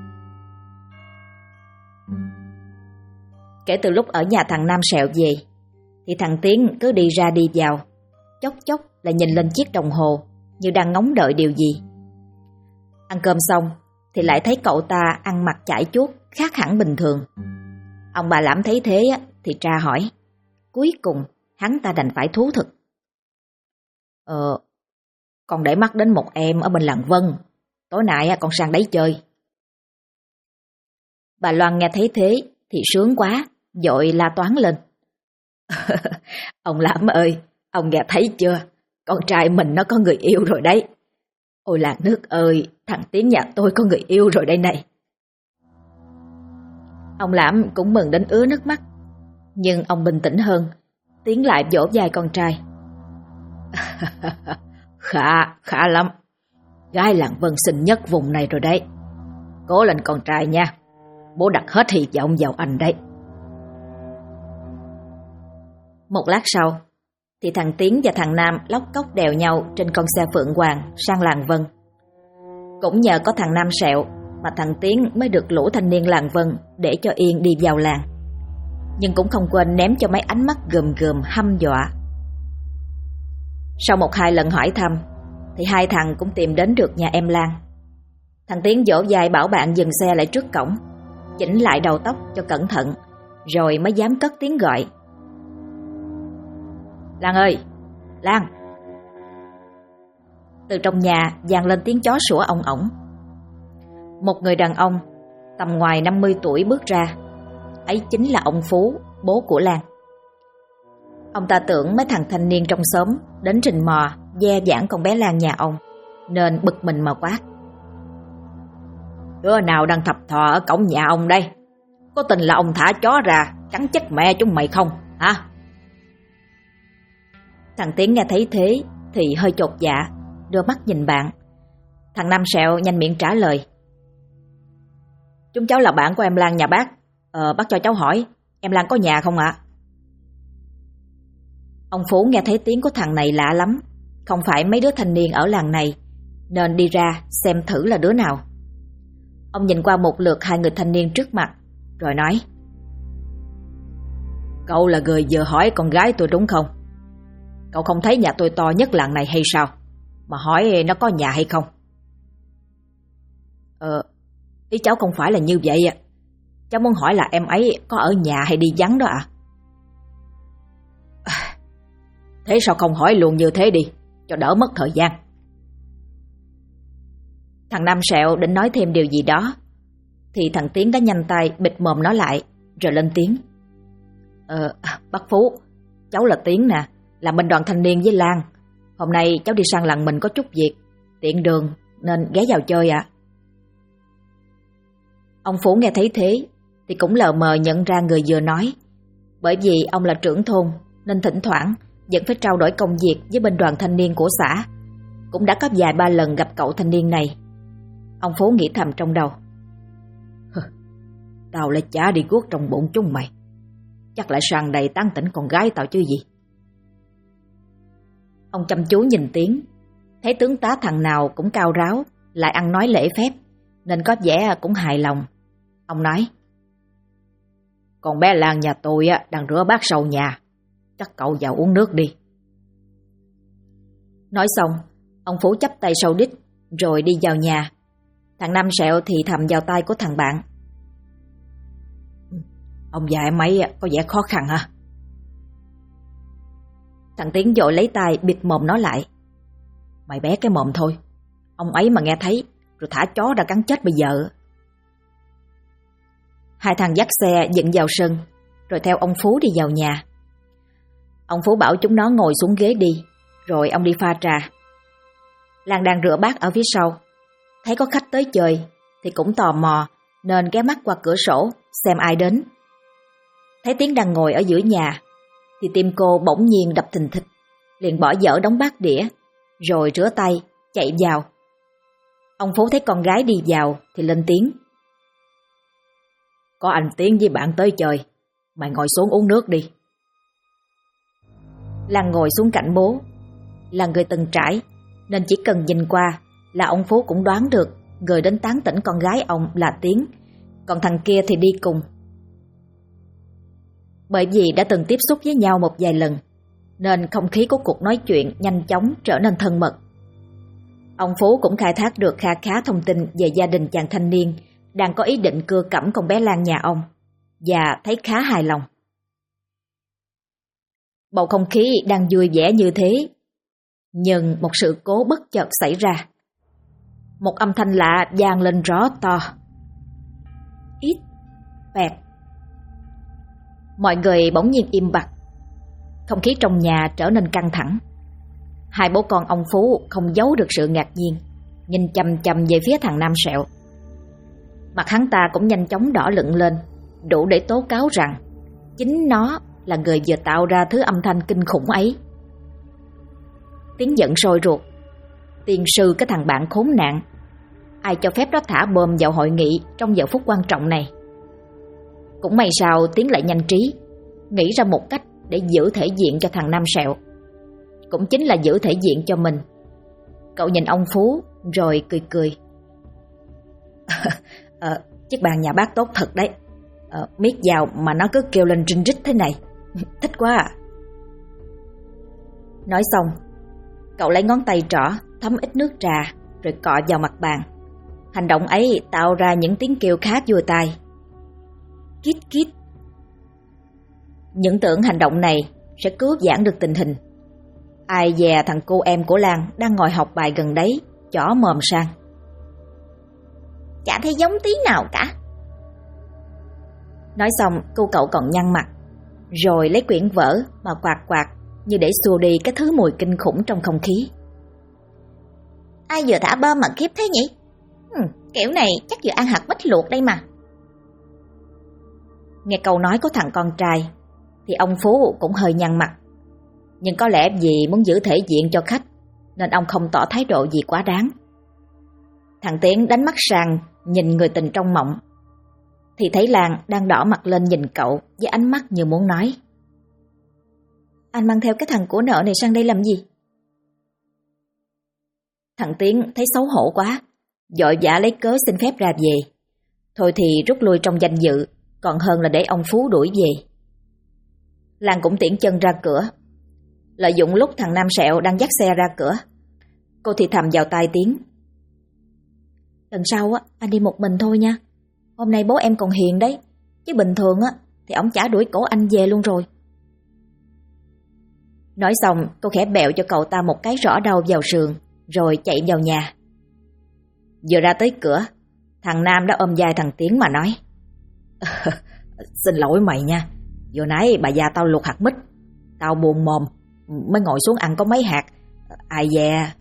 Kể từ lúc ở nhà thằng Nam Sẹo về thì thằng Tiến cứ đi ra đi vào, chốc chốc lại nhìn lên chiếc đồng hồ như đang ngóng đợi điều gì. Ăn cơm xong thì lại thấy cậu ta ăn mặc chải chuốt khác hẳn bình thường. Ông bà Lãm thấy thế thì tra hỏi. Cuối cùng hắn ta đành phải thú thực. Con để mắt đến một em ở bên làng Vân, tối nay con sang đấy chơi. Bà Loan nghe thấy thế thì sướng quá, vội la toán lên. Ông Lãm ơi, ông nghe thấy chưa? Con trai mình nó có người yêu rồi đấy. Ôi làng nước ơi, thằng Tiến nhà tôi có người yêu rồi đây này. Ông Lãm cũng mừng đến ứa nước mắt, nhưng ông bình tĩnh hơn, Tiến lại vỗ vai con trai. Khá lắm. Gái làng Vân xinh nhất vùng này rồi đấy. Cố lên con trai nha. Bố đặt hết hy vọng vào anh đấy. Một lát sau thì thằng Tiến và thằng Nam lóc cóc đèo nhau trên con xe Phượng Hoàng sang làng Vân. Cũng nhờ có thằng Nam Sẹo mà thằng Tiến mới được lũ thanh niên làng Vân để cho yên đi vào làng, nhưng cũng không quên ném cho mấy ánh mắt gườm gườm hăm dọa. Sau một hai lần hỏi thăm thì hai thằng cũng tìm đến được nhà em Lan. Thằng Tiến vỗ vai bảo bạn dừng xe lại trước cổng, chỉnh lại đầu tóc cho cẩn thận, rồi mới dám cất tiếng gọi. Lan ơi, Lan. Từ trong nhà vang lên tiếng chó sủa ong ổng. Một người đàn ông tầm ngoài 50 tuổi bước ra. Ấy chính là ông Phú, bố của Lan. Ông ta tưởng mấy thằng thanh niên trong xóm đến rình mò ve vãn con bé Lan nhà ông, nên bực mình mà quát. Đứa nào đang thập thò ở cổng nhà ông đây? Có tình là ông thả chó ra cắn chết mẹ chúng mày không hả? Thằng Tiến nghe thấy thế thì hơi chột dạ, đưa mắt nhìn bạn. Thằng Nam Sẹo nhanh miệng trả lời. Chúng cháu là bạn của em Lan nhà bác. Bác cho cháu hỏi, em Lan có nhà không ạ? Ông Phú nghe thấy tiếng của thằng này lạ lắm, không phải mấy đứa thanh niên ở làng này, nên đi ra xem thử là đứa nào. Ông nhìn qua một lượt hai người thanh niên trước mặt, rồi nói. Cậu là người vừa hỏi con gái tôi đúng không? Cậu không thấy nhà tôi to nhất làng này hay sao, mà hỏi nó có nhà hay không? Ý cháu không phải là như vậy. Cháu muốn hỏi là em ấy có ở nhà hay đi vắng đó ạ? Thế sao không hỏi luôn như thế đi, cho đỡ mất thời gian. Thằng Nam Sẹo định nói thêm điều gì đó thì thằng Tiến đã nhanh tay bịt mồm nó lại, rồi lên tiếng. Bác Phú, cháu là Tiến nè, làm bên đoàn thanh niên với Lan. Hôm nay cháu đi sang làng mình có chút việc, tiện đường nên ghé vào chơi ạ. Ông Phú nghe thấy thế thì cũng lờ mờ nhận ra người vừa nói, bởi vì ông là trưởng thôn nên thỉnh thoảng vẫn phải trao đổi công việc với bên đoàn thanh niên của xã. Cũng đã có vài ba lần gặp cậu thanh niên này. Ông Phú nghĩ thầm trong đầu. Tao lại chả đi guốc trong bụng chúng mày, chắc lại sang đây tán tỉnh con gái tao chứ gì. Ông chăm chú nhìn Tiến, thấy tướng tá thằng nào cũng cao ráo, lại ăn nói lễ phép, nên có vẻ cũng hài lòng. Ông nói. Con bé Lan nhà tôi đang rửa bát sau nhà, chắc cậu vào uống nước đi. Nói xong, ông Phú chắp tay sau đít rồi đi vào nhà. Thằng Nam Sẹo thì thầm vào tai của thằng bạn. Ông già em ấy có vẻ khó khăn hả? Thằng Tiến vội lấy tay bịt mồm nó lại. Mày bé cái mồm thôi, ông ấy mà nghe thấy rồi thả chó ra cắn chết bây giờ. Hai thằng dắt xe dựng vào sân, rồi theo ông Phú đi vào nhà. Ông Phú bảo chúng nó ngồi xuống ghế đi, rồi ông đi pha trà. Lan đang rửa bát ở phía sau, thấy có khách tới chơi thì cũng tò mò nên ghé mắt qua cửa sổ xem ai đến. Thấy Tiến đang ngồi ở giữa nhà thì tim cô bỗng nhiên đập thình thịch, liền bỏ dở đống bát đĩa rồi rửa tay chạy vào. Ông Phú thấy con gái đi vào thì lên tiếng: Có anh Tiến với bạn tới chơi, mày ngồi xuống uống nước đi. Lan ngồi xuống cạnh bố. Là người từng trải nên chỉ cần nhìn qua là ông Phú cũng đoán được người đến tán tỉnh con gái ông là Tiến, còn thằng kia thì đi cùng. Bởi vì đã từng tiếp xúc với nhau một vài lần nên không khí của cuộc nói chuyện nhanh chóng trở nên thân mật. Ông Phú cũng khai thác được kha khá thông tin về gia đình chàng thanh niên đang có ý định cưa cẩm con bé Lan nhà ông, và thấy khá hài lòng. Bầu không khí đang vui vẻ như thế, nhưng một sự cố bất chợt xảy ra. Một âm thanh lạ vang lên rõ to: ít bẹt. Mọi người bỗng nhiên im bặt. Không khí trong nhà trở nên căng thẳng. Hai bố con ông Phú không giấu được sự ngạc nhiên, nhìn chằm chằm về phía thằng Nam Sẹo. Mặt hắn ta cũng nhanh chóng đỏ lựng lên, đủ để tố cáo rằng chính nó là người vừa tạo ra thứ âm thanh kinh khủng ấy. Tiếng giận sôi ruột: Tiên sư cái thằng bạn khốn nạn, ai cho phép nó thả bom vào hội nghị trong giờ phút quan trọng này. Cũng may sao Tiến lại nhanh trí, nghĩ ra một cách để giữ thể diện cho thằng Nam Sẹo, cũng chính là giữ thể diện cho mình. Cậu nhìn ông Phú rồi cười cười. Chiếc bàn nhà bác tốt thật đấy. Miết vào mà nó cứ kêu lên rinh rít thế này. Thích quá à. Nói xong, cậu lấy ngón tay trỏ thấm ít nước trà rồi cọ vào mặt bàn. Hành động ấy tạo ra những tiếng kêu khá vui tai. Kít kít. Những tưởng hành động này sẽ cứu vãn được tình hình. Ai dè thằng cô em của Lan đang ngồi học bài gần đấy chỏ mồm sang: Chả thấy giống tí nào cả. Nói xong cô cậu còn nhăn mặt, rồi lấy quyển vở mà quạt quạt như để xua đi cái thứ mùi kinh khủng trong không khí. Ai vừa thả bom mà khiếp thế nhỉ? Kiểu này chắc vừa ăn hạt bách luộc đây mà. Nghe câu nói của thằng con trai thì ông Phú cũng hơi nhăn mặt, nhưng có lẽ vì muốn giữ thể diện cho khách nên ông không tỏ thái độ gì quá đáng. Thằng Tiến đánh mắt sang nhìn người tình trong mộng thì thấy Lan đang đỏ mặt lên nhìn cậu với ánh mắt như muốn nói: Anh mang theo cái thằng của nợ này sang đây làm gì? Thằng Tiến thấy xấu hổ quá, vội vã lấy cớ xin phép ra về. Thôi thì rút lui trong danh dự còn hơn là để ông Phú đuổi về. Lan cũng tiễn chân ra cửa. Lợi dụng lúc thằng Nam Sẹo đang dắt xe ra cửa, cô thì thầm vào tai Tiến: Lần sau anh đi một mình thôi nha. Hôm nay bố em còn hiền đấy, chứ bình thường thì ổng chả đuổi cổ anh về luôn rồi. Nói xong cô khẽ bẹo cho cậu ta một cái rõ đau vào sườn, rồi chạy vào nhà. Vừa ra tới cửa, thằng Nam đã ôm vai thằng Tiến mà nói: Xin lỗi mày nha, vừa nãy bà già tao luộc hạt mít, tao buồn mồm mới ngồi xuống ăn có mấy hạt. Ai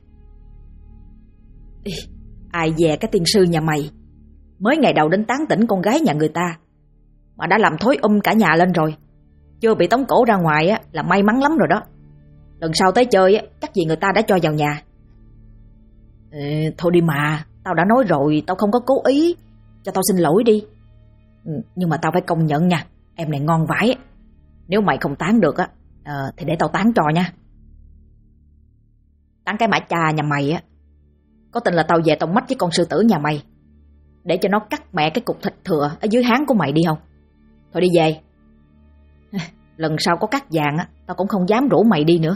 dè cái tiên sư nhà mày, mới ngày đầu đến tán tỉnh con gái nhà người ta mà đã làm thối cả nhà lên rồi. Chưa bị tống cổ ra ngoài là may mắn lắm rồi đó. Lần sau tới chơi chắc gì người ta đã cho vào nhà. Thôi đi mà, tao đã nói rồi, tao không có cố ý, cho tao xin lỗi đi. Nhưng mà tao phải công nhận nha, em này ngon vãi. Nếu mày không tán được thì để tao tán cho nha. Tán cái mã cha nhà mày có tin là tao về tao mách với con sư tử nhà mày, để cho nó cắt mẹ cái cục thịt thừa ở dưới háng của mày đi không? Thôi đi về. Lần sau có cắt vàng tao cũng không dám rủ mày đi nữa.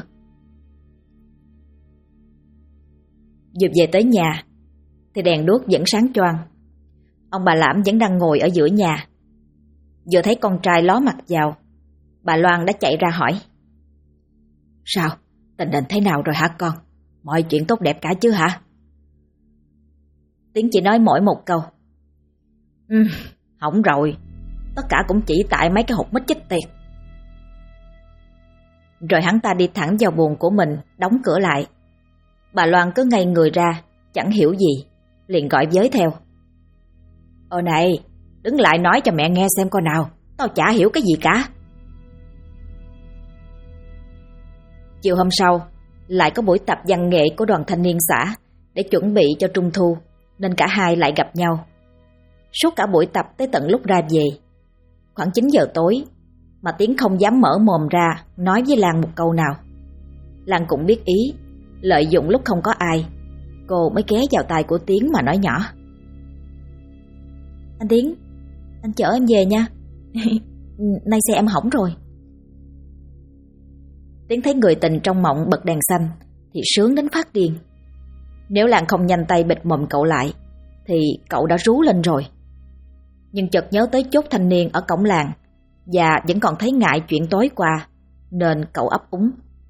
Vừa về tới nhà thì đèn đuốc vẫn sáng choang. Ông bà Lãm vẫn đang ngồi ở giữa nhà. Vừa thấy con trai ló mặt vào, bà Loan đã chạy ra hỏi: Sao? Tình hình thế nào rồi hả con? Mọi chuyện tốt đẹp cả chứ hả? Tiến chỉ nói mỗi một câu: Hỏng rồi. Tất cả cũng chỉ tại mấy cái hột mít chích tiệt. Rồi hắn ta đi thẳng vào buồng của mình, đóng cửa lại. Bà Loan cứ ngây người ra, chẳng hiểu gì, liền gọi với theo. Này, đứng lại nói cho mẹ nghe xem coi nào, tao chả hiểu cái gì cả. Chiều hôm sau, lại có buổi tập văn nghệ của đoàn thanh niên xã để chuẩn bị cho Trung thu, nên cả hai lại gặp nhau. Suốt cả buổi tập tới tận lúc ra về, khoảng 9 giờ tối, mà Tiến không dám mở mồm ra nói với Lan một câu nào. Lan cũng biết ý, lợi dụng lúc không có ai, cô mới ghé vào tai của Tiến mà nói nhỏ. Anh Tiến, anh chở em về nha. Nay xe em hỏng rồi. Tiến thấy người tình trong mộng bật đèn xanh thì sướng đến phát điên. Nếu Lan không nhanh tay bịt mồm cậu lại thì cậu đã rú lên rồi. Nhưng chợt nhớ tới chốt thanh niên ở cổng làng và vẫn còn thấy ngại chuyện tối qua, nên cậu ấp úng.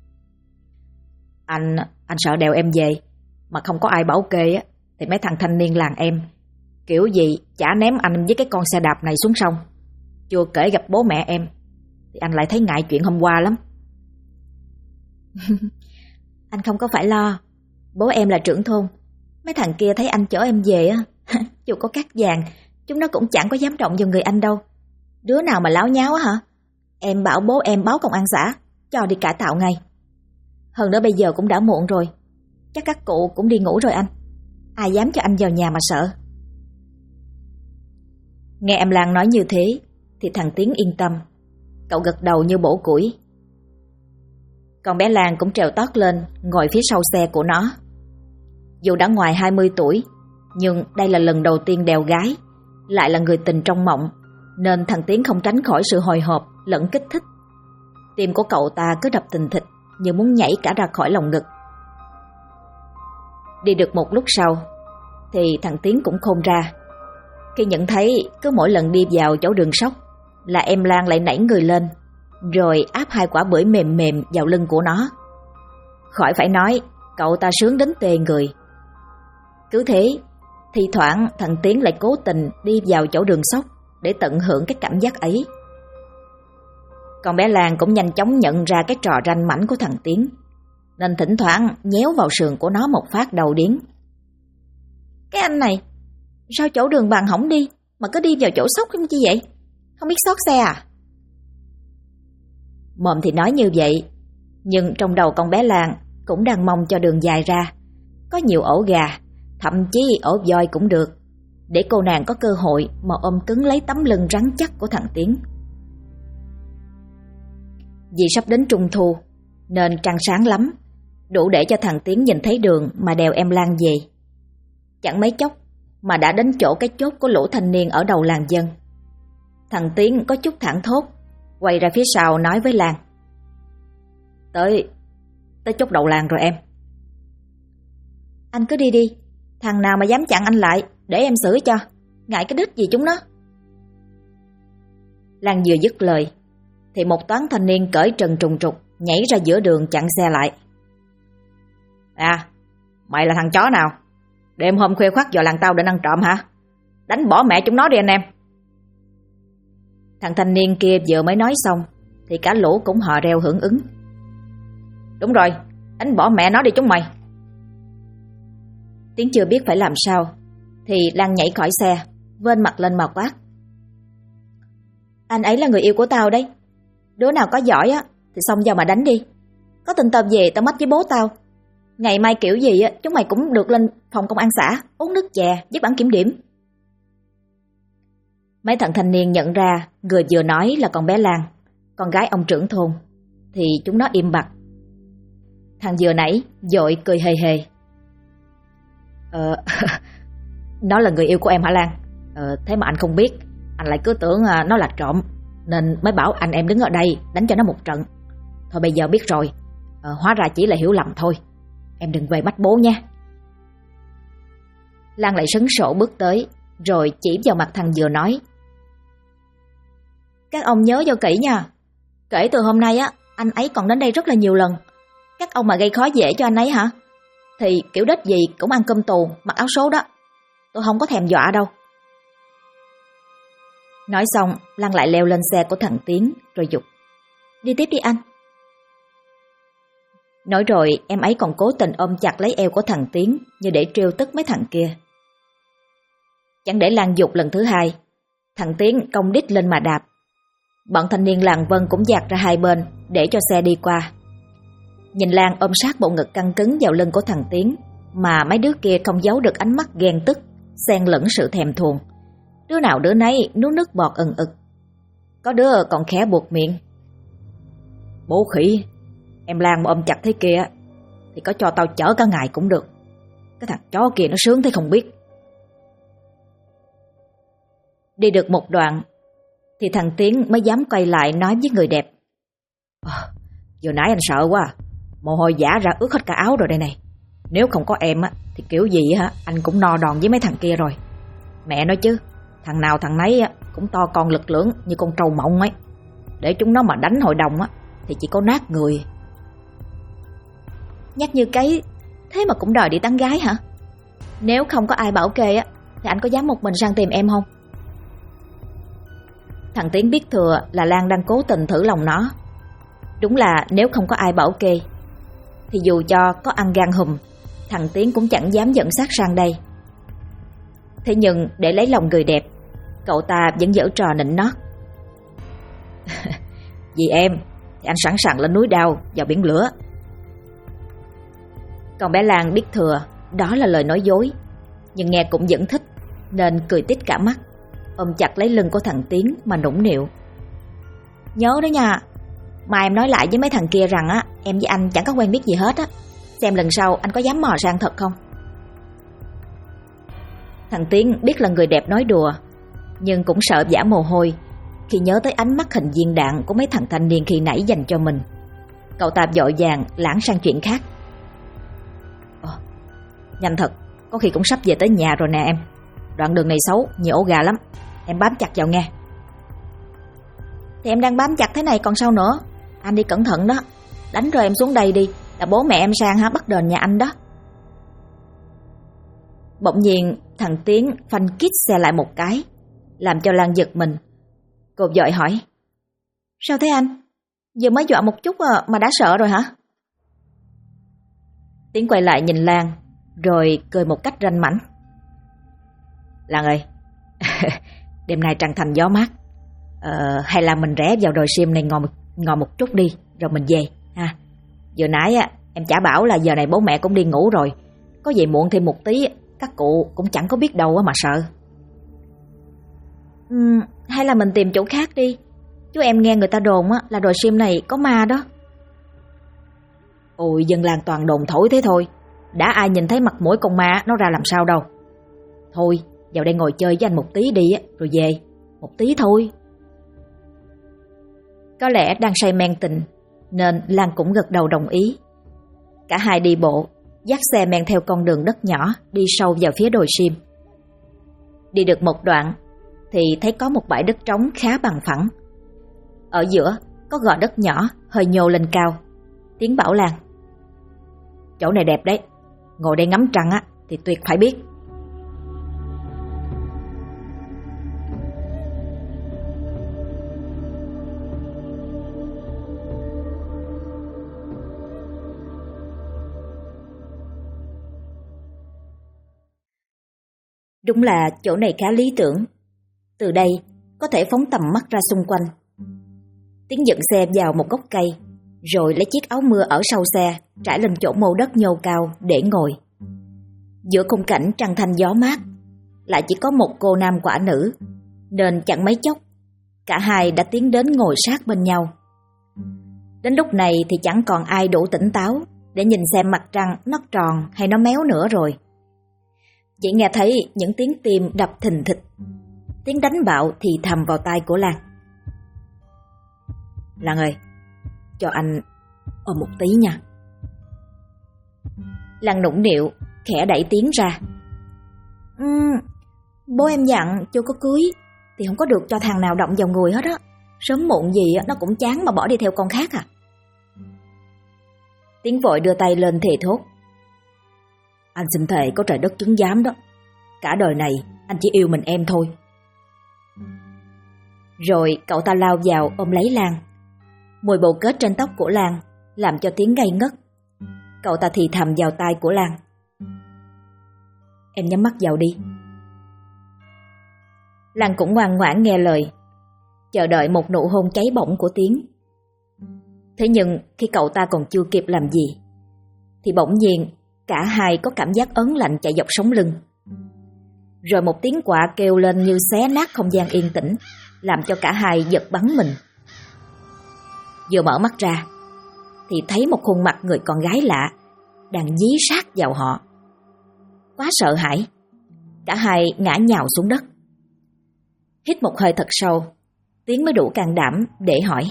Anh sợ đèo em về mà không có ai bảo kê á, thì mấy thằng thanh niên làng em kiểu gì chả ném anh với cái con xe đạp này xuống sông. Chưa kể gặp bố mẹ em thì anh lại thấy ngại chuyện hôm qua lắm. Anh không có phải lo, bố em là trưởng thôn. Mấy thằng kia thấy anh chở em về á, dù có cắt vàng, chúng nó cũng chẳng có dám động vào người anh đâu. Đứa nào mà láo nháo á hả? Em bảo bố em báo công an xã, cho đi cải tạo ngay. Hơn nữa bây giờ cũng đã muộn rồi, chắc các cụ cũng đi ngủ rồi anh. Ai dám cho anh vào nhà mà sợ. Nghe em Lan nói như thế thì thằng Tiến yên tâm. Cậu gật đầu như bổ củi. Còn bé Lan cũng trèo tót lên, ngồi phía sau xe của nó. Dù đã ngoài 20 tuổi, nhưng đây là lần đầu tiên đèo gái, lại là người tình trong mộng, nên thằng Tiến không tránh khỏi sự hồi hộp lẫn kích thích. Tim của cậu ta cứ đập thình thịch như muốn nhảy cả ra khỏi lồng ngực. Đi được một lúc sau thì thằng Tiến cũng khôn ra, khi nhận thấy cứ mỗi lần đi vào chỗ đường sóc là em Lan lại nảy người lên, rồi áp 2 quả bưởi mềm mềm vào lưng của nó. Khỏi phải nói, cậu ta sướng đến tê người. Cứ thế, thi thoảng thằng Tiến lại cố tình đi vào chỗ đường sóc để tận hưởng cái cảm giác ấy. Còn bé Lan cũng nhanh chóng nhận ra cái trò ranh mãnh của thằng Tiến, nên thỉnh thoảng nhéo vào sườn của nó một phát đầu điếng. Cái anh này, sao chỗ đường bằng hỏng đi mà cứ đi vào chỗ sóc không chi vậy? Không biết xót xe à? Mồm thì nói như vậy, nhưng trong đầu con bé Lan cũng đang mong cho đường dài ra, có nhiều ổ gà, thậm chí ổ voi cũng được, để cô nàng có cơ hội mà ôm cứng lấy tấm lưng rắn chắc của thằng Tiến. Vì sắp đến Trung thu nên trăng sáng lắm, đủ để cho thằng Tiến nhìn thấy đường mà đèo em Lan về. Chẳng mấy chốc mà đã đến chỗ cái chốt của lũ thanh niên ở đầu làng dân. Thằng Tiến có chút thảng thốt, quay ra phía sau nói với Lan. Tới chốt đầu làng rồi em. Anh cứ đi đi, thằng nào mà dám chặn anh lại để em xử cho, ngại cái đít gì chúng nó. Lan vừa dứt lời thì một toán thanh niên cởi trần trùng trục nhảy ra giữa đường chặn xe lại. À, mày là thằng chó nào? Đêm hôm khuya khoắt vào làng tao định ăn trộm hả? Đánh bỏ mẹ chúng nó đi anh em. Thằng thanh niên kia vừa mới nói xong thì cả lũ cũng hò reo hưởng ứng. Đúng rồi, đánh bỏ mẹ nó đi chúng mày. Tiến chưa biết phải làm sao thì Lan nhảy khỏi xe, vênh mặt lên mà quát. Anh ấy là người yêu của tao đấy. Đứa nào có giỏi á thì xông vào mà đánh đi. Có tin tao về tao mách với bố tao. Ngày mai kiểu gì á chúng mày cũng được lên phòng công an xã uống nước chè với bản kiểm điểm. Mấy thằng thanh niên nhận ra người vừa nói là con bé Lan, con gái ông trưởng thôn, thì chúng nó im bặt. Thằng vừa nãy vội cười hề hề. Nó là người yêu của em hả Lan? Thế mà anh không biết, anh lại cứ tưởng nó là trộm, nên mới bảo anh em đứng ở đây đánh cho nó một trận. Thôi bây giờ biết rồi, hóa ra chỉ là hiểu lầm thôi. Em đừng về mách bố nha. Lan lại sấn sổ bước tới, rồi chỉ vào mặt thằng vừa nói. Các ông nhớ cho kỹ nha. Kể từ hôm nay á, anh ấy còn đến đây rất là nhiều lần. Các ông mà gây khó dễ cho anh ấy hả? Thì kiểu đếch gì cũng ăn cơm tù, mặc áo số đó. Tôi không có thèm dọa đâu. Nói xong, Lan lại leo lên xe của thằng Tiến rồi giục. Đi tiếp đi anh. Nói rồi em ấy còn cố tình ôm chặt lấy eo của thằng Tiến như để trêu tức mấy thằng kia. Chẳng để Lan giục lần thứ hai, thằng Tiến cong đít lên mà đạp. Bọn thanh niên làng Vân cũng dạt ra hai bên để cho xe đi qua. Nhìn Lan ôm sát bộ ngực căng cứng vào lưng của thằng Tiến, mà mấy đứa kia không giấu được ánh mắt ghen tức, xen lẫn sự thèm thuồng. Đứa nào đứa nấy nuốt nước bọt ừng ực. Có đứa còn khẽ buột miệng: "Bố khỉ, em Lan mà ôm chặt thế kia thì có cho tao chở cả ngày cũng được. Cái thằng chó kia nó sướng thế không biết." Đi được một đoạn thì thằng Tiến mới dám quay lại nói với người đẹp: "Vừa nãy anh sợ quá, mồ hôi vã ra ướt hết cả áo rồi đây này. Nếu không có em thì kiểu gì anh cũng no đòn với mấy thằng kia rồi. Mẹ nói chứ, thằng nào thằng nấy cũng to con lực lưỡng như con trâu mộng ấy. Để chúng nó mà đánh hội đồng thì chỉ có nát người." Nhắc như cái, thế mà cũng đòi đi tán gái hả? Nếu không có ai bảo kê thì anh có dám một mình sang tìm em không? Thằng Tiến biết thừa là Lan đang cố tình thử lòng nó. Đúng là nếu không có ai bảo kê thì dù cho có ăn gan hùm, thằng Tiến cũng chẳng dám dẫn xác sang đây. Thế nhưng để lấy lòng người đẹp, cậu ta vẫn giở trò nịnh nót: "Vì em thì anh sẵn sàng lên núi đao, vào biển lửa." Còn bé Lan biết thừa đó là lời nói dối, nhưng nghe cũng vẫn thích, nên cười tít cả mắt, ôm chặt lấy lưng của thằng Tiến mà nũng nịu: "Nhớ đó nha, mà em nói lại với mấy thằng kia rằng em với anh chẳng có quen biết gì hết xem lần sau anh có dám mò sang thật không?" Thằng Tiến biết là người đẹp nói đùa, nhưng cũng sợ vã mồ hôi khi nhớ tới ánh mắt hình viên đạn của mấy thằng thanh niên khi nãy dành cho mình. Cậu ta vội vàng lảng sang chuyện khác: "Nhanh thật, có khi cũng sắp về tới nhà rồi nè em. Đoạn đường này xấu, nhiều ổ gà lắm, em bám chặt vào nghe." "Thì em đang bám chặt thế này còn sao nữa. Anh đi cẩn thận đó, đánh rồi em xuống đây đi, là bố mẹ em sang bắt đền nhà anh đó." Bỗng nhiên thằng Tiến phanh kít xe lại một cái, làm cho Lan giật mình. Cô vội hỏi: "Sao thế anh? Vừa mới dọa một chút mà đã sợ rồi hả?" Tiến quay lại nhìn Lan, rồi cười một cách ranh mãnh: "Lan ơi, đêm nay trăng thành gió mát, hay là mình rẽ vào đồi sim này ngồi một chút đi, rồi mình về ha. Vừa nãy em chả bảo là giờ này bố mẹ cũng đi ngủ rồi, có về muộn thêm một tí các cụ cũng chẳng có biết đâu mà sợ." Hay là mình tìm chỗ khác đi. Chú em nghe người ta đồn là đồi sim này có ma đó." "Ôi, dân làng toàn đồn thổi thế thôi, đã ai nhìn thấy mặt mũi con ma nó ra làm sao đâu. Thôi, vào đây ngồi chơi với anh một tí đi rồi về, một tí thôi." Có lẽ đang say men tình nên Lan cũng gật đầu đồng ý. Cả hai đi bộ, dắt xe men theo con đường đất nhỏ đi sâu vào phía đồi sim. Đi được một đoạn thì thấy có một bãi đất trống khá bằng phẳng. Ở giữa có gò đất nhỏ hơi nhô lên cao. Tiến bảo Lan: "Chỗ này đẹp đấy, ngồi đây ngắm trăng thì tuyệt phải biết." Đúng là chỗ này khá lý tưởng. Từ đây có thể phóng tầm mắt ra xung quanh. Tiến dựng xe vào một gốc cây, rồi lấy chiếc áo mưa ở sau xe trải lên chỗ mô đất nhô cao để ngồi. Giữa khung cảnh trăng thanh gió mát, lại chỉ có một cô nam quả nữ, nên chẳng mấy chốc cả hai đã tiến đến ngồi sát bên nhau. Đến lúc này thì chẳng còn ai đủ tỉnh táo để nhìn xem mặt trăng nó tròn hay nó méo nữa rồi. Chỉ nghe thấy những tiếng tim đập thình thịch, tiếng đánh bạo thì thầm vào tai của Lan: "Lan ơi, cho anh ôm một tí nha." Lan nũng nịu khẽ đẩy Tiến ra: Bố em dặn chưa có cưới thì không có được cho thằng nào động vào người hết á. Sớm muộn gì nó cũng chán mà bỏ đi theo con khác à." Tiến vội đưa tay lên thề thốt: "Anh xin thề có trời đất chứng giám đó, cả đời này anh chỉ yêu mình em thôi." Rồi cậu ta lao vào ôm lấy Lan. Mùi bồ kết trên tóc của Lan làm cho Tiến ngây ngất, Cậu ta thì thầm vào tai của Lan. Em nhắm mắt vào đi. Lan cũng ngoan ngoãn nghe lời, chờ đợi một nụ hôn cháy bỏng của Tiến. Thế nhưng khi cậu ta còn chưa kịp làm gì thì bỗng nhiên cả hai có cảm giác ớn lạnh chạy dọc sống lưng. Rồi một tiếng quạ kêu lên như xé nát không gian yên tĩnh, làm cho cả hai giật bắn mình. Vừa mở mắt ra thì thấy một khuôn mặt người con gái lạ đang dí sát vào họ. Quá sợ hãi, cả hai ngã nhào xuống đất. Hít một hơi thật sâu, Tiến mới đủ can đảm để hỏi.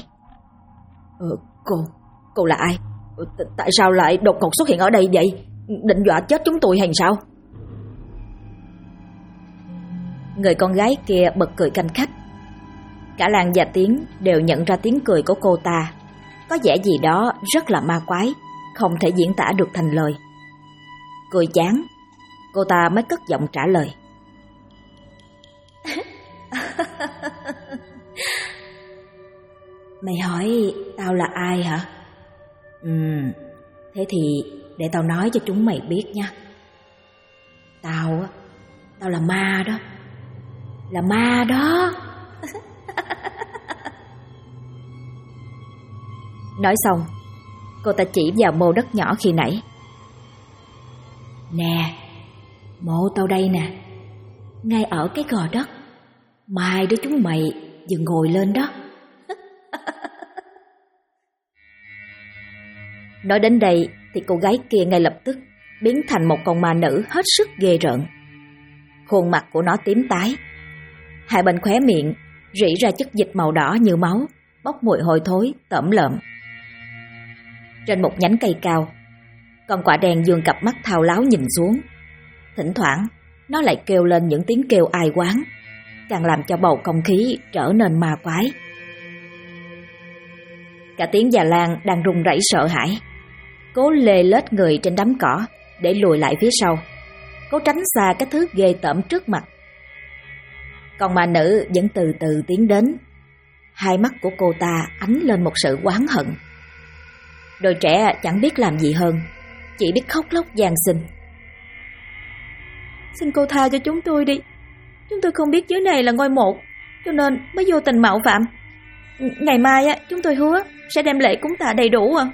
Cô là ai? Tại sao lại đột ngột xuất hiện ở đây vậy? Định dọa chết chúng tôi hay sao? Người con gái kia bật cười canh khách. Cả Lan và Tiến đều nhận ra tiếng cười của cô ta có vẻ gì đó rất là ma quái, không thể diễn tả được thành lời. Cười chán, cô ta mới cất giọng trả lời. Mày hỏi tao là ai hả? Thế thì để tao nói cho chúng mày biết nha. Tao là ma đó. Là ma đó. Nói xong, cô ta chỉ vào mô đất nhỏ khi nãy. Nè, mộ tao đây nè, ngay ở cái gò đất. Mai đứa chúng mày vừa ngồi lên đó. Nói đến đây thì cô gái kia ngay lập tức biến thành một con ma nữ hết sức ghê rợn. Khuôn mặt của nó tím tái, hai bên khóe miệng rỉ ra chất dịch màu đỏ như máu, bốc mùi hôi thối tởm lợm. Trên một nhánh cây cao, con quạ đen dương cặp mắt thao láo nhìn xuống. Thỉnh thoảng nó lại kêu lên những tiếng kêu ai oán, càng làm cho bầu không khí trở nên ma quái. Cả Tiến và Lan đang run rẩy sợ hãi, cố lê lết người trên đám cỏ để lùi lại phía sau, cố tránh xa cái thứ ghê tởm trước mặt. Còn ma nữ vẫn từ từ tiến đến. Hai mắt của cô ta ánh lên một sự oán hận. Đôi trẻ chẳng biết làm gì hơn, chỉ biết khóc lóc van xin. Xin cô tha cho chúng tôi đi. Chúng tôi không biết dưới này là ngôi mộ, cho nên mới vô tình mạo phạm. Ngày mai chúng tôi hứa sẽ đem lễ cúng tạ đầy đủ ạ.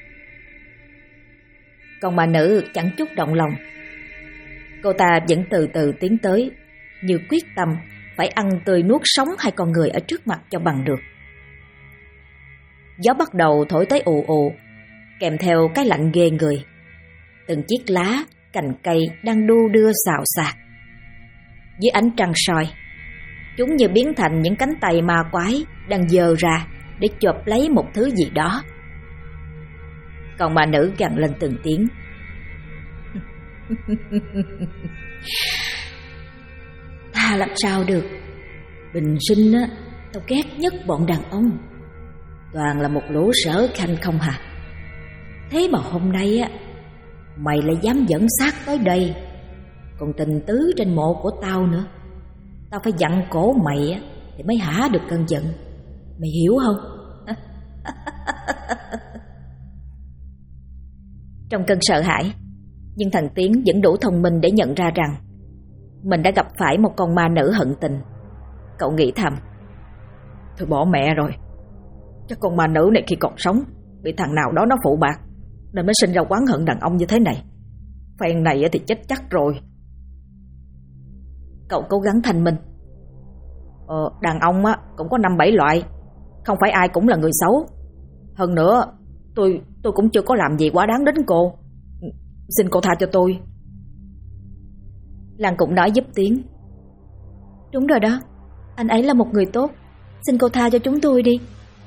Còn bà nữ chẳng chút động lòng. Cô ta vẫn từ từ tiến tới, như quyết tâm phải ăn tươi nuốt sống hai con người ở trước mặt cho bằng được. Gió bắt đầu thổi tới ù ù, kèm theo cái lạnh ghê người. Từng chiếc lá, cành cây đang đu đưa xào xạc. Dưới ánh trăng soi, chúng như biến thành những cánh tay ma quái đang giơ ra để chộp lấy một thứ gì đó. Còn bà nữ gằn lên từng tiếng. Tha làm sao được. Bình sinh tao ghét nhất bọn đàn ông, toàn là một lũ sở khanh không hà. Thế mà hôm nay mày lại dám dẫn xác tới đây, còn tình tứ trên mộ của tao nữa. Tao phải dặn cổ mày thì mới hả được cơn giận. Mày hiểu không? Trong cơn sợ hãi, nhưng thằng Tiến vẫn đủ thông minh để nhận ra rằng mình đã gặp phải một con ma nữ hận tình. Cậu nghĩ thầm, thôi bỏ mẹ rồi. Chắc con ma nữ này khi còn sống bị thằng nào đó nó phụ bạc, nên mới sinh ra oán hận đàn ông như thế này. Phen này thì chết chắc rồi. Cậu cố gắng thanh minh. Đàn ông cũng có 5-7 loại, không phải ai cũng là người xấu. Hơn nữa tôi cũng chưa có làm gì quá đáng đến cô. Xin cô tha cho tôi. Lan cũng nói giúp Tiến. Đúng rồi đó, anh ấy là một người tốt. Xin cô tha cho chúng tôi đi.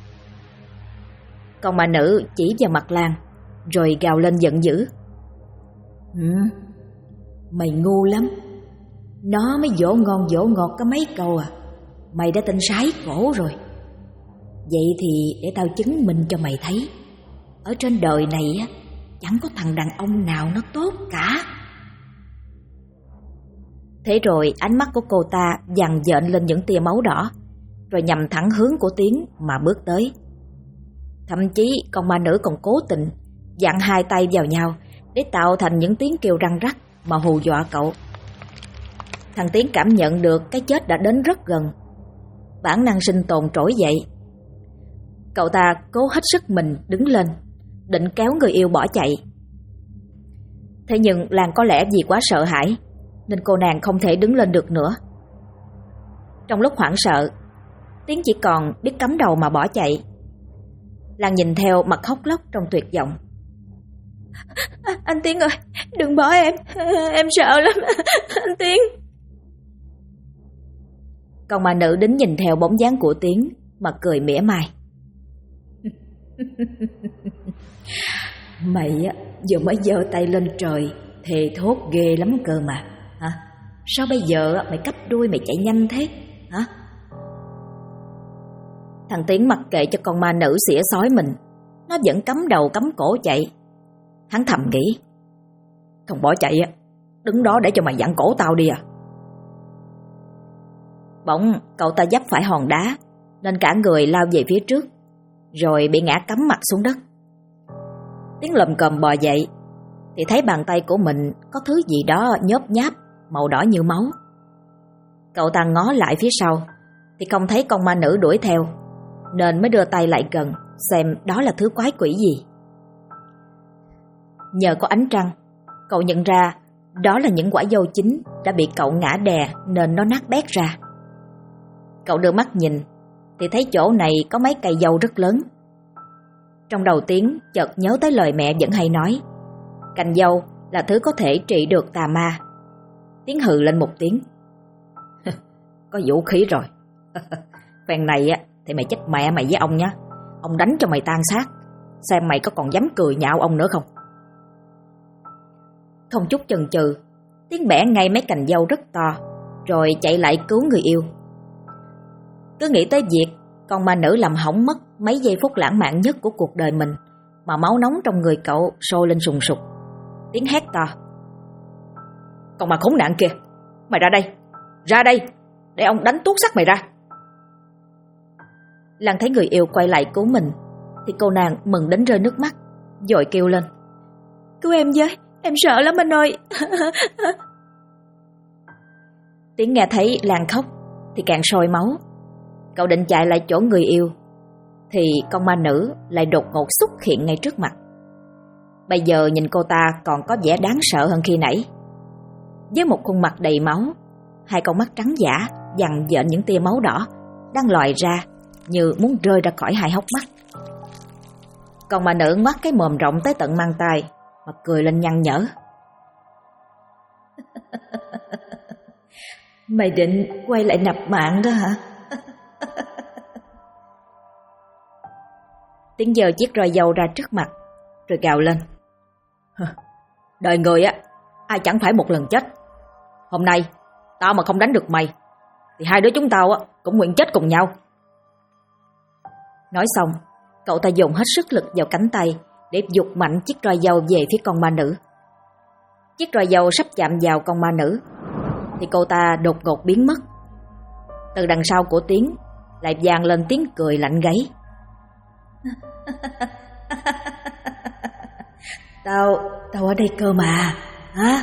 Còn mà nữ chỉ vào mặt Lan, rồi gào lên giận dữ. Mày ngu lắm. Nó mới dỗ ngon dỗ ngọt có mấy câu à, mày đã tin sái cổ rồi. Vậy thì để tao chứng minh cho mày thấy, ở trên đời này chẳng có thằng đàn ông nào nó tốt cả. Thế rồi ánh mắt của cô ta dằn dện lên những tia máu đỏ, rồi nhằm thẳng hướng của Tiến mà bước tới. Thậm chí con ma nữ còn cố tình dặn hai tay vào nhau để tạo thành những tiếng kêu răng rắc mà hù dọa cậu. Thằng Tiến cảm nhận được cái chết đã đến rất gần. Bản năng sinh tồn trỗi dậy. Cậu ta cố hết sức mình đứng lên, định kéo người yêu bỏ chạy. Thế nhưng Lan có lẽ vì quá sợ hãi nên cô nàng không thể đứng lên được nữa. Trong lúc hoảng sợ, Tiến chỉ còn biết cắm đầu mà bỏ chạy. Lan nhìn theo mặt khóc lóc trong tuyệt vọng. Anh Tiến ơi, đừng bỏ em sợ lắm, anh Tiến. Còn mà nữ đính nhìn theo bóng dáng của Tiến mà cười mỉa mai. Mày á, vừa mới giơ tay lên trời thề thốt ghê lắm cơ mà, hả? Sao bây giờ mày cắp đuôi mày chạy nhanh thế, hả? Thằng Tiến mặc kệ cho con ma nữ xỉa xói mình, nó vẫn cắm đầu cắm cổ chạy. Hắn thầm nghĩ, không bỏ chạy á, đứng đó để cho mày dặn cổ tao đi à. Bỗng cậu ta vấp phải hòn đá nên cả người lao về phía trước, rồi bị ngã cắm mặt xuống đất. Tiến lầm cầm bò dậy thì thấy bàn tay của mình có thứ gì đó nhớp nháp màu đỏ như máu. Cậu ta ngó lại phía sau thì không thấy con ma nữ đuổi theo, nên mới đưa tay lại gần xem đó là thứ quái quỷ gì. Nhờ có ánh trăng, cậu nhận ra đó là những quả dâu chín đã bị cậu ngã đè nên nó nát bét ra. Cậu đưa mắt nhìn thì thấy chỗ này có mấy cây dâu rất lớn. Trong đầu Tiến chợt nhớ tới lời mẹ vẫn hay nói, cành dâu là thứ có thể trị được tà ma. Tiến hừ lên một tiếng. Có vũ khí rồi. Phen này á thì mày chết mẹ mày với ông nhá. Ông đánh cho mày tan xác, xem mày có còn dám cười nhạo ông nữa không. Không chút chần chừ, Tiến bẻ ngay mấy cành dâu rất to, rồi chạy lại cứu người yêu. Cứ nghĩ tới việc con ma nữ làm hỏng mất mấy giây phút lãng mạn nhất của cuộc đời mình, mà máu nóng trong người cậu sôi lên sùng sục. Tiến hét to. Con ma khốn nạn kìa, mày ra đây, để ông đánh tuốt xác mày ra. Lan thấy người yêu quay lại cứu mình thì cô nàng mừng đến rơi nước mắt, vội kêu lên. Cứu em với, em sợ lắm anh ơi. Tiến nghe thấy Lan khóc thì càng sôi máu. Cậu định chạy lại chỗ người yêu thì con ma nữ lại đột ngột xuất hiện ngay trước mặt. Bây giờ nhìn cô ta còn có vẻ đáng sợ hơn khi nãy. Với một khuôn mặt đầy máu, hai con mắt trắng dã vằn vện những tia máu đỏ đang lòi ra như muốn rơi ra khỏi hai hốc mắt. Còn ma nữ ngoác cái mồm rộng tới tận mang tai mà cười lên nhăn nhở. Mày định quay lại nạp mạng đó hả? Tiến giơ chiếc roi dâu ra trước mặt rồi gào lên. Đời người á, ai chẳng phải một lần chết. Hôm nay tao mà không đánh được mày thì hai đứa chúng tao á cũng nguyện chết cùng nhau. Nói xong, cậu ta dùng hết sức lực vào cánh tay để giục mạnh chiếc roi dâu về phía con ma nữ. Chiếc roi dâu sắp chạm vào con ma nữ thì cô ta đột ngột biến mất. Từ đằng sau của Tiến lại vang lên tiếng cười lạnh gáy. Tao ở đây cơ mà, hả?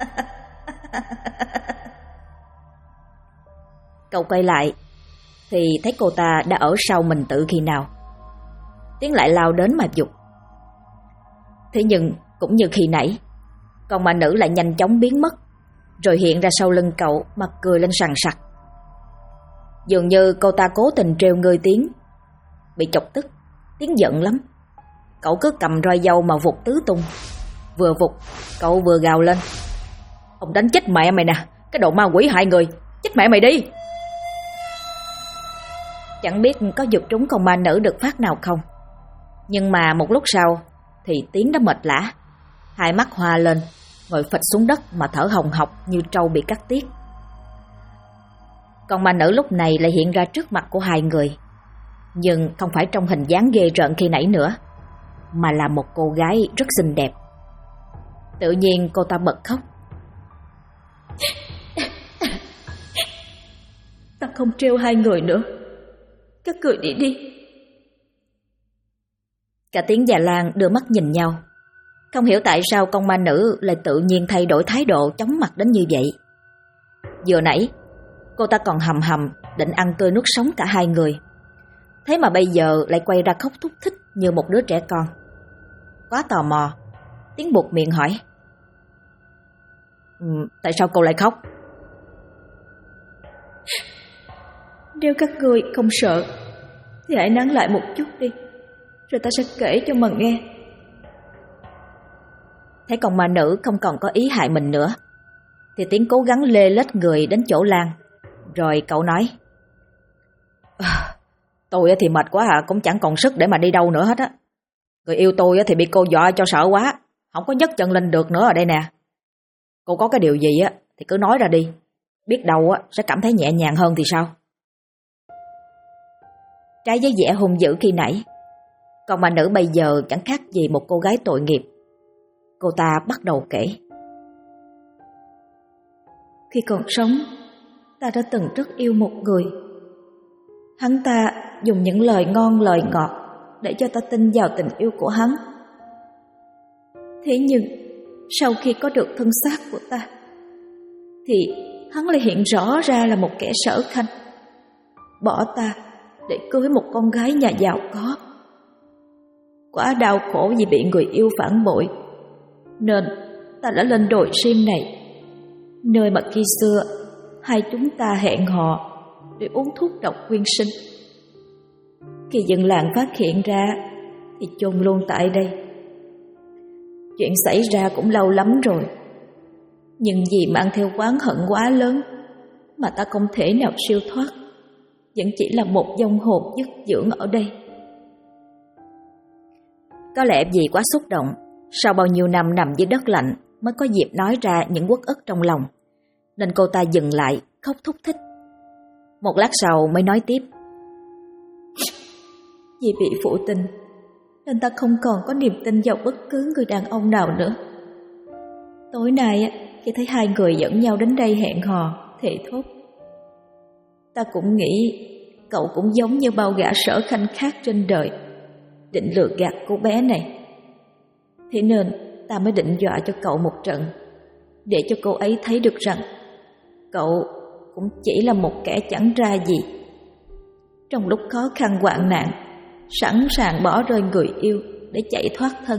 Cậu quay lại thì thấy cô ta đã ở sau mình tự khi nào. Tiến lại lao đến mà giục. Thế nhưng cũng như khi nãy, con ma nữ lại nhanh chóng biến mất, rồi hiện ra sau lưng cậu mà cười lên sằng sặc. Dường như cô ta cố tình trêu người Tiến. Bị chọc tức, Tiến giận lắm. Cậu cứ cầm roi dâu mà vụt tứ tung. Vừa vụt, cậu vừa gào lên. Ông đánh chết mẹ mày nè, cái đồ ma quỷ hại người, chết mẹ mày đi. Chẳng biết có giật trúng con ma nữ được phát nào không. Nhưng mà một lúc sau thì Tiến đã mệt lả, hai mắt hoa lên, ngồi phịch xuống đất mà thở hồng hộc như trâu bị cắt tiết. Con ma nữ lúc này lại hiện ra trước mặt của hai người, nhưng không phải trong hình dáng ghê rợn khi nãy nữa, mà là một cô gái rất xinh đẹp. Tự nhiên cô ta bật khóc. Ta không trêu hai người nữa, các người đi đi. Cả Tiến và Lan đưa mắt nhìn nhau, Không hiểu tại sao con ma nữ lại tự nhiên thay đổi thái độ chóng mặt đến như vậy. Vừa nãy cô ta còn hầm hầm định ăn tươi nuốt sống cả hai người, thế mà bây giờ lại quay ra khóc thúc thích như một đứa trẻ con. Quá tò mò, Tiến buột miệng hỏi: Tại sao cô lại khóc? Nếu các ngươi không sợ thì hãy nán lại một chút đi, rồi ta sẽ kể cho mà nghe. Thấy con ma nữ không còn có ý hại mình nữa thì Tiến cố gắng lê lết người đến chỗ Lan. Rồi cậu nói: Tôi thì mệt quá cũng chẳng còn sức để mà đi đâu nữa hết á. Người yêu tôi thì bị cô dọa cho sợ quá, không có nhấc chân lên được nữa ở đây nè. Cô có cái điều gì thì cứ nói ra đi, biết đâu sẽ cảm thấy nhẹ nhàng hơn thì sao? Trái với vẻ hung dữ khi nãy, con ma nữ bây giờ chẳng khác gì một cô gái tội nghiệp. Cô ta bắt đầu kể: Khi còn sống, ta đã từng rất yêu một người. Hắn ta dùng những lời ngon lời ngọt để cho ta tin vào tình yêu của hắn. Thế nhưng sau khi có được thân xác của ta thì hắn lại hiện rõ ra là một kẻ sở khanh, bỏ ta để cưới một con gái nhà giàu có. Quá đau khổ vì bị người yêu phản bội, nên ta đã lên đồi Sim này, nơi mà khi xưa hai chúng ta hẹn hò để uống thuốc độc quyên sinh. Khi dân làng phát hiện ra thì chôn luôn tại đây. Chuyện xảy ra cũng lâu lắm rồi, nhưng vì mang theo oán hận quá lớn mà ta không thể nào siêu thoát, vẫn chỉ là một vong hồn dứt dưỡng ở đây. Có lẽ vì quá xúc động, sau bao nhiêu năm nằm dưới đất lạnh mới có dịp nói ra những uất ức trong lòng, nên cô ta dừng lại khóc thúc thích. Một lát sau mới nói tiếp: Vì bị phụ tình nên ta không còn có niềm tin vào bất cứ người đàn ông nào nữa. Tối nay khi thấy hai người dẫn nhau đến đây hẹn hò thề thốt, ta cũng nghĩ cậu cũng giống như bao gã sở khanh khác trên đời, định lừa gạt cô bé này. Thế nên ta mới định dọa cho cậu một trận, để cho cô ấy thấy được rằng cậu cũng chỉ là một kẻ chẳng ra gì, trong lúc khó khăn hoạn nạn sẵn sàng bỏ rơi người yêu để chạy thoát thân.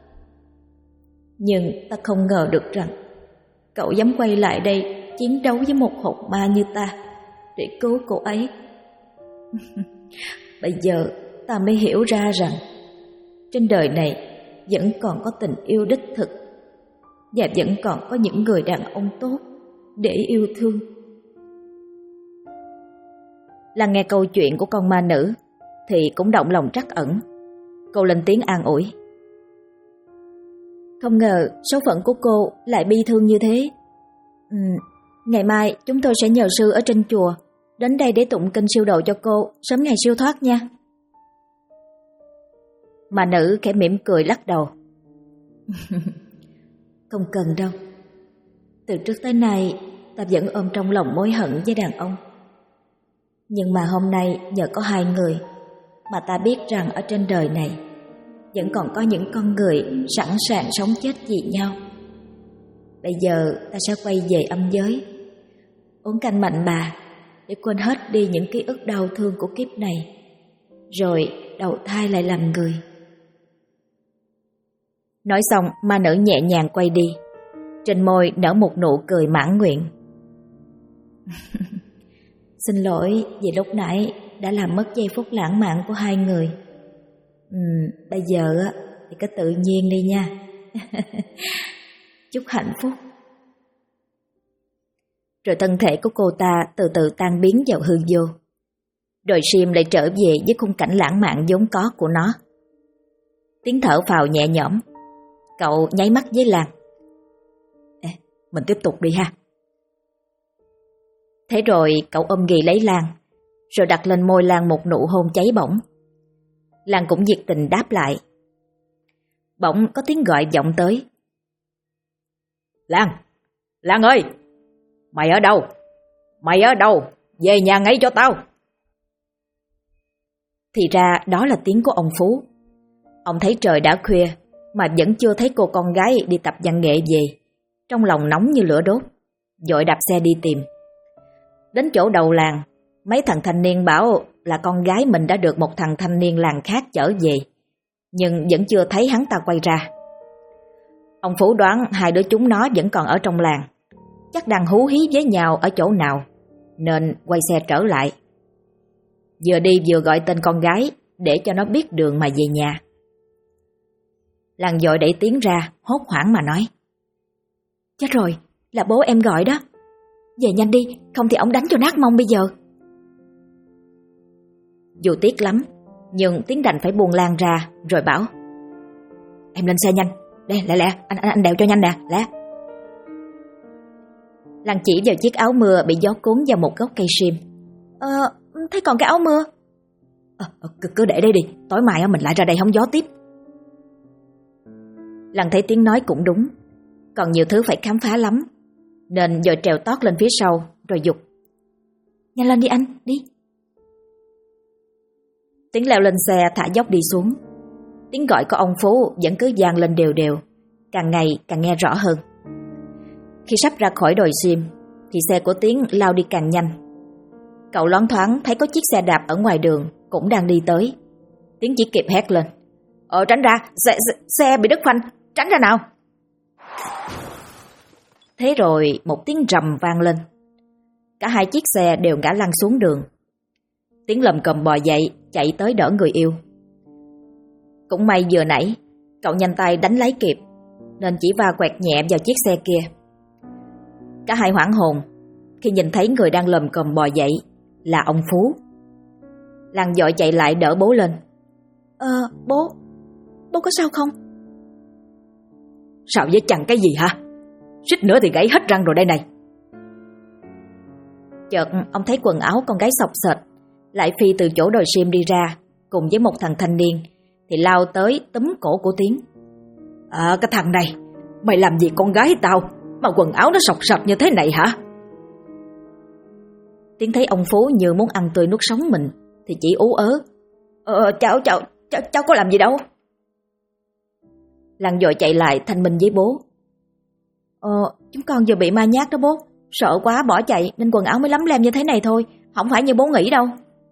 Nhưng ta không ngờ được rằng cậu dám quay lại đây chiến đấu với một hồn ma như ta để cứu cô ấy. Bây giờ ta mới hiểu ra rằng trên đời này vẫn còn có tình yêu đích thực, và vẫn còn có những người đàn ông tốt để yêu thương. Là nghe câu chuyện của con ma nữ thì cũng động lòng trắc ẩn. Cô lên tiếng an ủi: Không ngờ số phận của cô lại bi thương như thế. Ngày mai chúng tôi sẽ nhờ sư ở trên chùa đến đây để tụng kinh siêu độ cho cô, sớm ngày siêu thoát nha. Ma nữ khẽ mỉm cười lắc đầu: Không cần đâu. Từ trước tới nay ta vẫn ôm trong lòng mối hận với đàn ông. Nhưng mà hôm nay nhờ có hai người mà ta biết rằng ở trên đời này vẫn còn có những con người sẵn sàng sống chết vì nhau. Bây giờ ta sẽ quay về âm giới, uống canh mạnh bà để quên hết đi những ký ức đau thương của kiếp này, rồi đầu thai lại làm người. Nói xong, ma nữ nhẹ nhàng quay đi, trên môi nở một nụ cười mãn nguyện. Xin lỗi vì lúc nãy đã làm mất giây phút lãng mạn của hai người. Bây giờ thì cứ tự nhiên đi nha. Chúc hạnh phúc. Rồi thân thể của cô ta từ từ tan biến vào hư vô. Đồi Sim lại trở về với khung cảnh lãng mạn vốn có của nó. Tiếng thở phào nhẹ nhõm. Cậu nháy mắt với Lan: Mình tiếp tục đi ha. Thế rồi cậu ôm ghì lấy Lan, rồi đặt lên môi Lan một nụ hôn cháy bỏng. Lan cũng nhiệt tình đáp lại. Bỗng có tiếng gọi vọng tới: Lan! Lan ơi! Mày ở đâu? Mày ở đâu? Về nhà ngay cho tao! Thì ra đó là tiếng của ông Phú. Ông thấy trời đã khuya mà vẫn chưa thấy cô con gái đi tập văn nghệ về. Trong lòng nóng như lửa đốt, vội đạp xe đi tìm. Đến chỗ đầu làng, mấy thằng thanh niên bảo là con gái mình đã được một thằng thanh niên làng khác chở về, nhưng vẫn chưa thấy hắn ta quay ra. Ông Phú đoán hai đứa chúng nó vẫn còn ở trong làng, chắc đang hú hí với nhau ở chỗ nào, nên quay xe trở lại. Vừa đi vừa gọi tên con gái để cho nó biết đường mà về nhà. Làng vội đẩy tiếng ra, hốt hoảng mà nói: Chết rồi, là bố em gọi đó. Về nhanh đi, không thì ông đánh cho nát mông bây giờ. Dù tiếc lắm, nhưng Tiến đành phải buông Lan ra rồi bảo: Em lên xe nhanh, đây lẹ, anh đèo cho nhanh nè, lẹ. Lan chỉ vào chiếc áo mưa bị gió cuốn vào một gốc cây sim. Thấy còn cái áo mưa. Cứ để đây đi, tối mai mình lại ra đây hóng gió tiếp. Lan thấy Tiến nói cũng đúng, còn nhiều thứ phải khám phá lắm, nên vội trèo tót lên phía sau rồi giục: Nhanh lên đi anh, đi. Tiến leo lên xe thả dốc đi xuống. Tiếng gọi của ông Phú vẫn cứ vang lên đều đều, càng ngày càng nghe rõ hơn. Khi sắp ra khỏi đồi sim thì xe của Tiến lao đi càng nhanh. Cậu loáng thoáng thấy có chiếc xe đạp ở ngoài đường cũng đang đi tới. Tiến chỉ kịp hét lên: Tránh ra, xe bị đứt phanh, tránh ra nào. Thế rồi một tiếng rầm vang lên. Cả hai chiếc xe đều ngã lăn xuống đường. Tiến lầm cầm bò dậy, chạy tới đỡ người yêu. Cũng may vừa nãy cậu nhanh tay đánh lấy kịp, nên chỉ va quẹt nhẹ vào chiếc xe kia. Cả hai hoảng hồn khi nhìn thấy người đang lầm cầm bò dậy là ông Phú. Lan vội chạy lại đỡ bố lên. Bố có sao không? Sao với chằng cái gì hả? Suýt nữa thì gãy hết răng rồi đây này. Chợt ông thấy quần áo con gái xộc xệch lại phi từ chỗ đồi sim đi ra, cùng với một thằng thanh niên thì lao tới túm cổ của Tiến. Cái thằng này, mày làm gì con gái tao mà quần áo nó xộc xệch như thế này hả? Tiến thấy ông Phú như muốn ăn tươi nuốt sống mình thì chỉ ú ớ: Cháu có làm gì đâu. Lan vội chạy lại thanh minh với bố: Chúng con vừa bị ma nhát đó bố, sợ quá bỏ chạy nên quần áo mới lấm lem như thế này thôi, không phải như bố nghĩ đâu.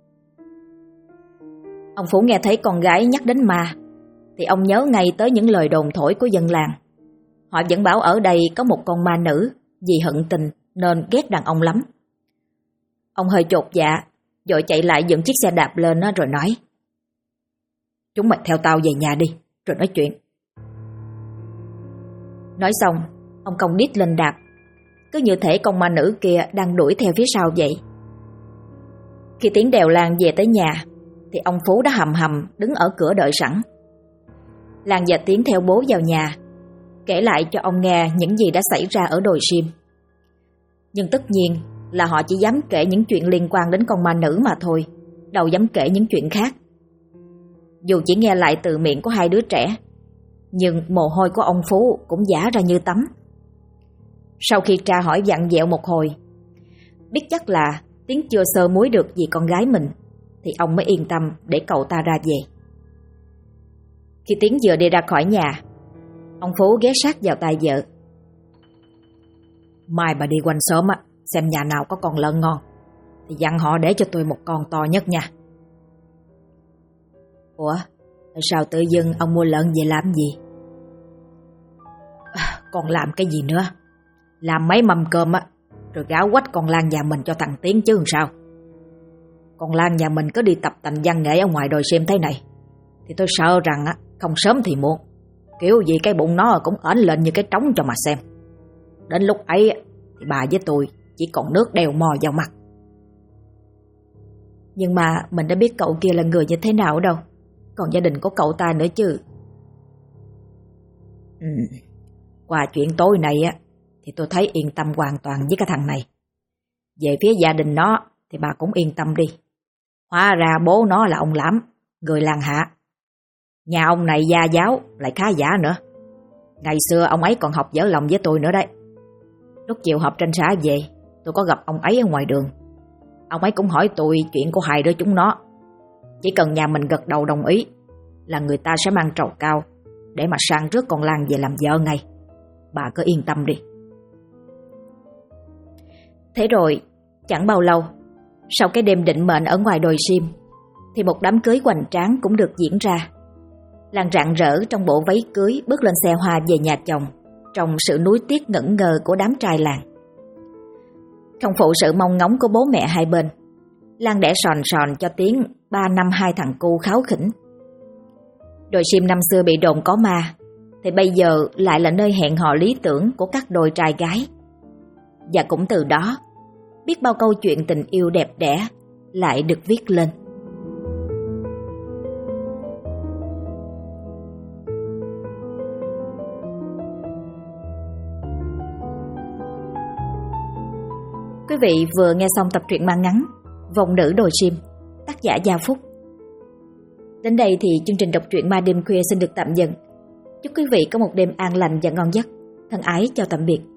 Ông Phú nghe thấy con gái nhắc đến ma thì ông nhớ ngay tới những lời đồn thổi của dân làng. Họ vẫn bảo ở đây có một con ma nữ vì hận tình nên ghét đàn ông lắm. Ông hơi chột dạ, vội chạy lại dựng chiếc xe đạp lên rồi nói: Chúng mày theo tao về nhà đi, rồi nói chuyện. Nói xong, ông cong đít lên đạp, cứ như thể con ma nữ kia đang đuổi theo phía sau vậy. Khi Tiến đèo Lan về tới nhà thì ông Phú đã hầm hầm đứng ở cửa đợi sẵn. Lan và Tiến theo bố vào nhà, kể lại cho ông nghe những gì đã xảy ra ở đồi sim. Nhưng tất nhiên là họ chỉ dám kể những chuyện liên quan đến con ma nữ mà thôi, đâu dám kể những chuyện khác. Dù chỉ nghe lại từ miệng của hai đứa trẻ, nhưng mồ hôi của ông Phú cũng vã ra như tắm. Sau khi tra hỏi vặn vẹo một hồi, biết chắc là Tiến chưa sơ muối được gì con gái mình, thì ông mới yên tâm để cậu ta ra về. Khi Tiến vừa đi ra khỏi nhà, ông Phú ghé sát vào tai vợ: Mai bà đi quanh xóm xem nhà nào có con lợn ngon thì dặn họ để cho tôi một con to nhất nha. Ủa, sao tự dưng ông mua lợn về làm gì? Còn làm cái gì nữa? Làm mấy mâm cơm rồi gáo quách con Lan nhà mình cho thằng Tiến chứ làm sao. Con Lan nhà mình cứ đi tập tành văn nghệ ở ngoài đồi xem thế này thì tôi sợ rằng không sớm thì muộn, kiểu gì cái bụng nó cũng ẩn lên như cái trống cho mà xem. Đến lúc ấy thì bà với tôi chỉ còn nước đeo mò vào mặt. Nhưng mà mình đã biết cậu kia là người như thế nào đâu, còn gia đình của cậu ta nữa chứ. Qua chuyện tối này thì tôi thấy yên tâm hoàn toàn với cái thằng này. Về phía gia đình nó thì bà cũng yên tâm đi. Hóa ra bố nó là ông Lãm, người làng Hạ. Nhà ông này gia giáo lại khá giả nữa. Ngày xưa ông ấy còn học dở lòng với tôi nữa đấy. Lúc chiều họp tranh xã về, tôi có gặp ông ấy ở ngoài đường. Ông ấy cũng hỏi tôi chuyện của hai đứa chúng nó. Chỉ cần nhà mình gật đầu đồng ý là người ta sẽ mang trầu cao, để mà sang rước con Lan về làm vợ ngay. Bà cứ yên tâm đi. Thế rồi, chẳng bao lâu, sau cái đêm định mệnh ở ngoài đồi sim, thì một đám cưới hoành tráng cũng được diễn ra. Lan rạng rỡ trong bộ váy cưới bước lên xe hoa về nhà chồng, trong sự nuối tiếc ngẩn ngơ của đám trai làng. Không phụ sự mong ngóng của bố mẹ hai bên, Lan đẻ sòn sòn cho Tiến 3 năm 2 thằng cu kháu khỉnh. Đồi sim năm xưa bị đồn có ma, thì bây giờ lại là nơi hẹn hò lý tưởng của các đôi trai gái. Và cũng từ đó, biết bao câu chuyện tình yêu đẹp đẽ lại được viết lên. Quý vị vừa nghe xong tập truyện ma ngắn Vòng nữ đồi sim, tác giả Gia Phúc. Đến đây thì chương trình đọc truyện ma đêm khuya xin được tạm dừng. Chúc quý vị có một đêm an lành và ngon giấc. Thân ái chào tạm biệt.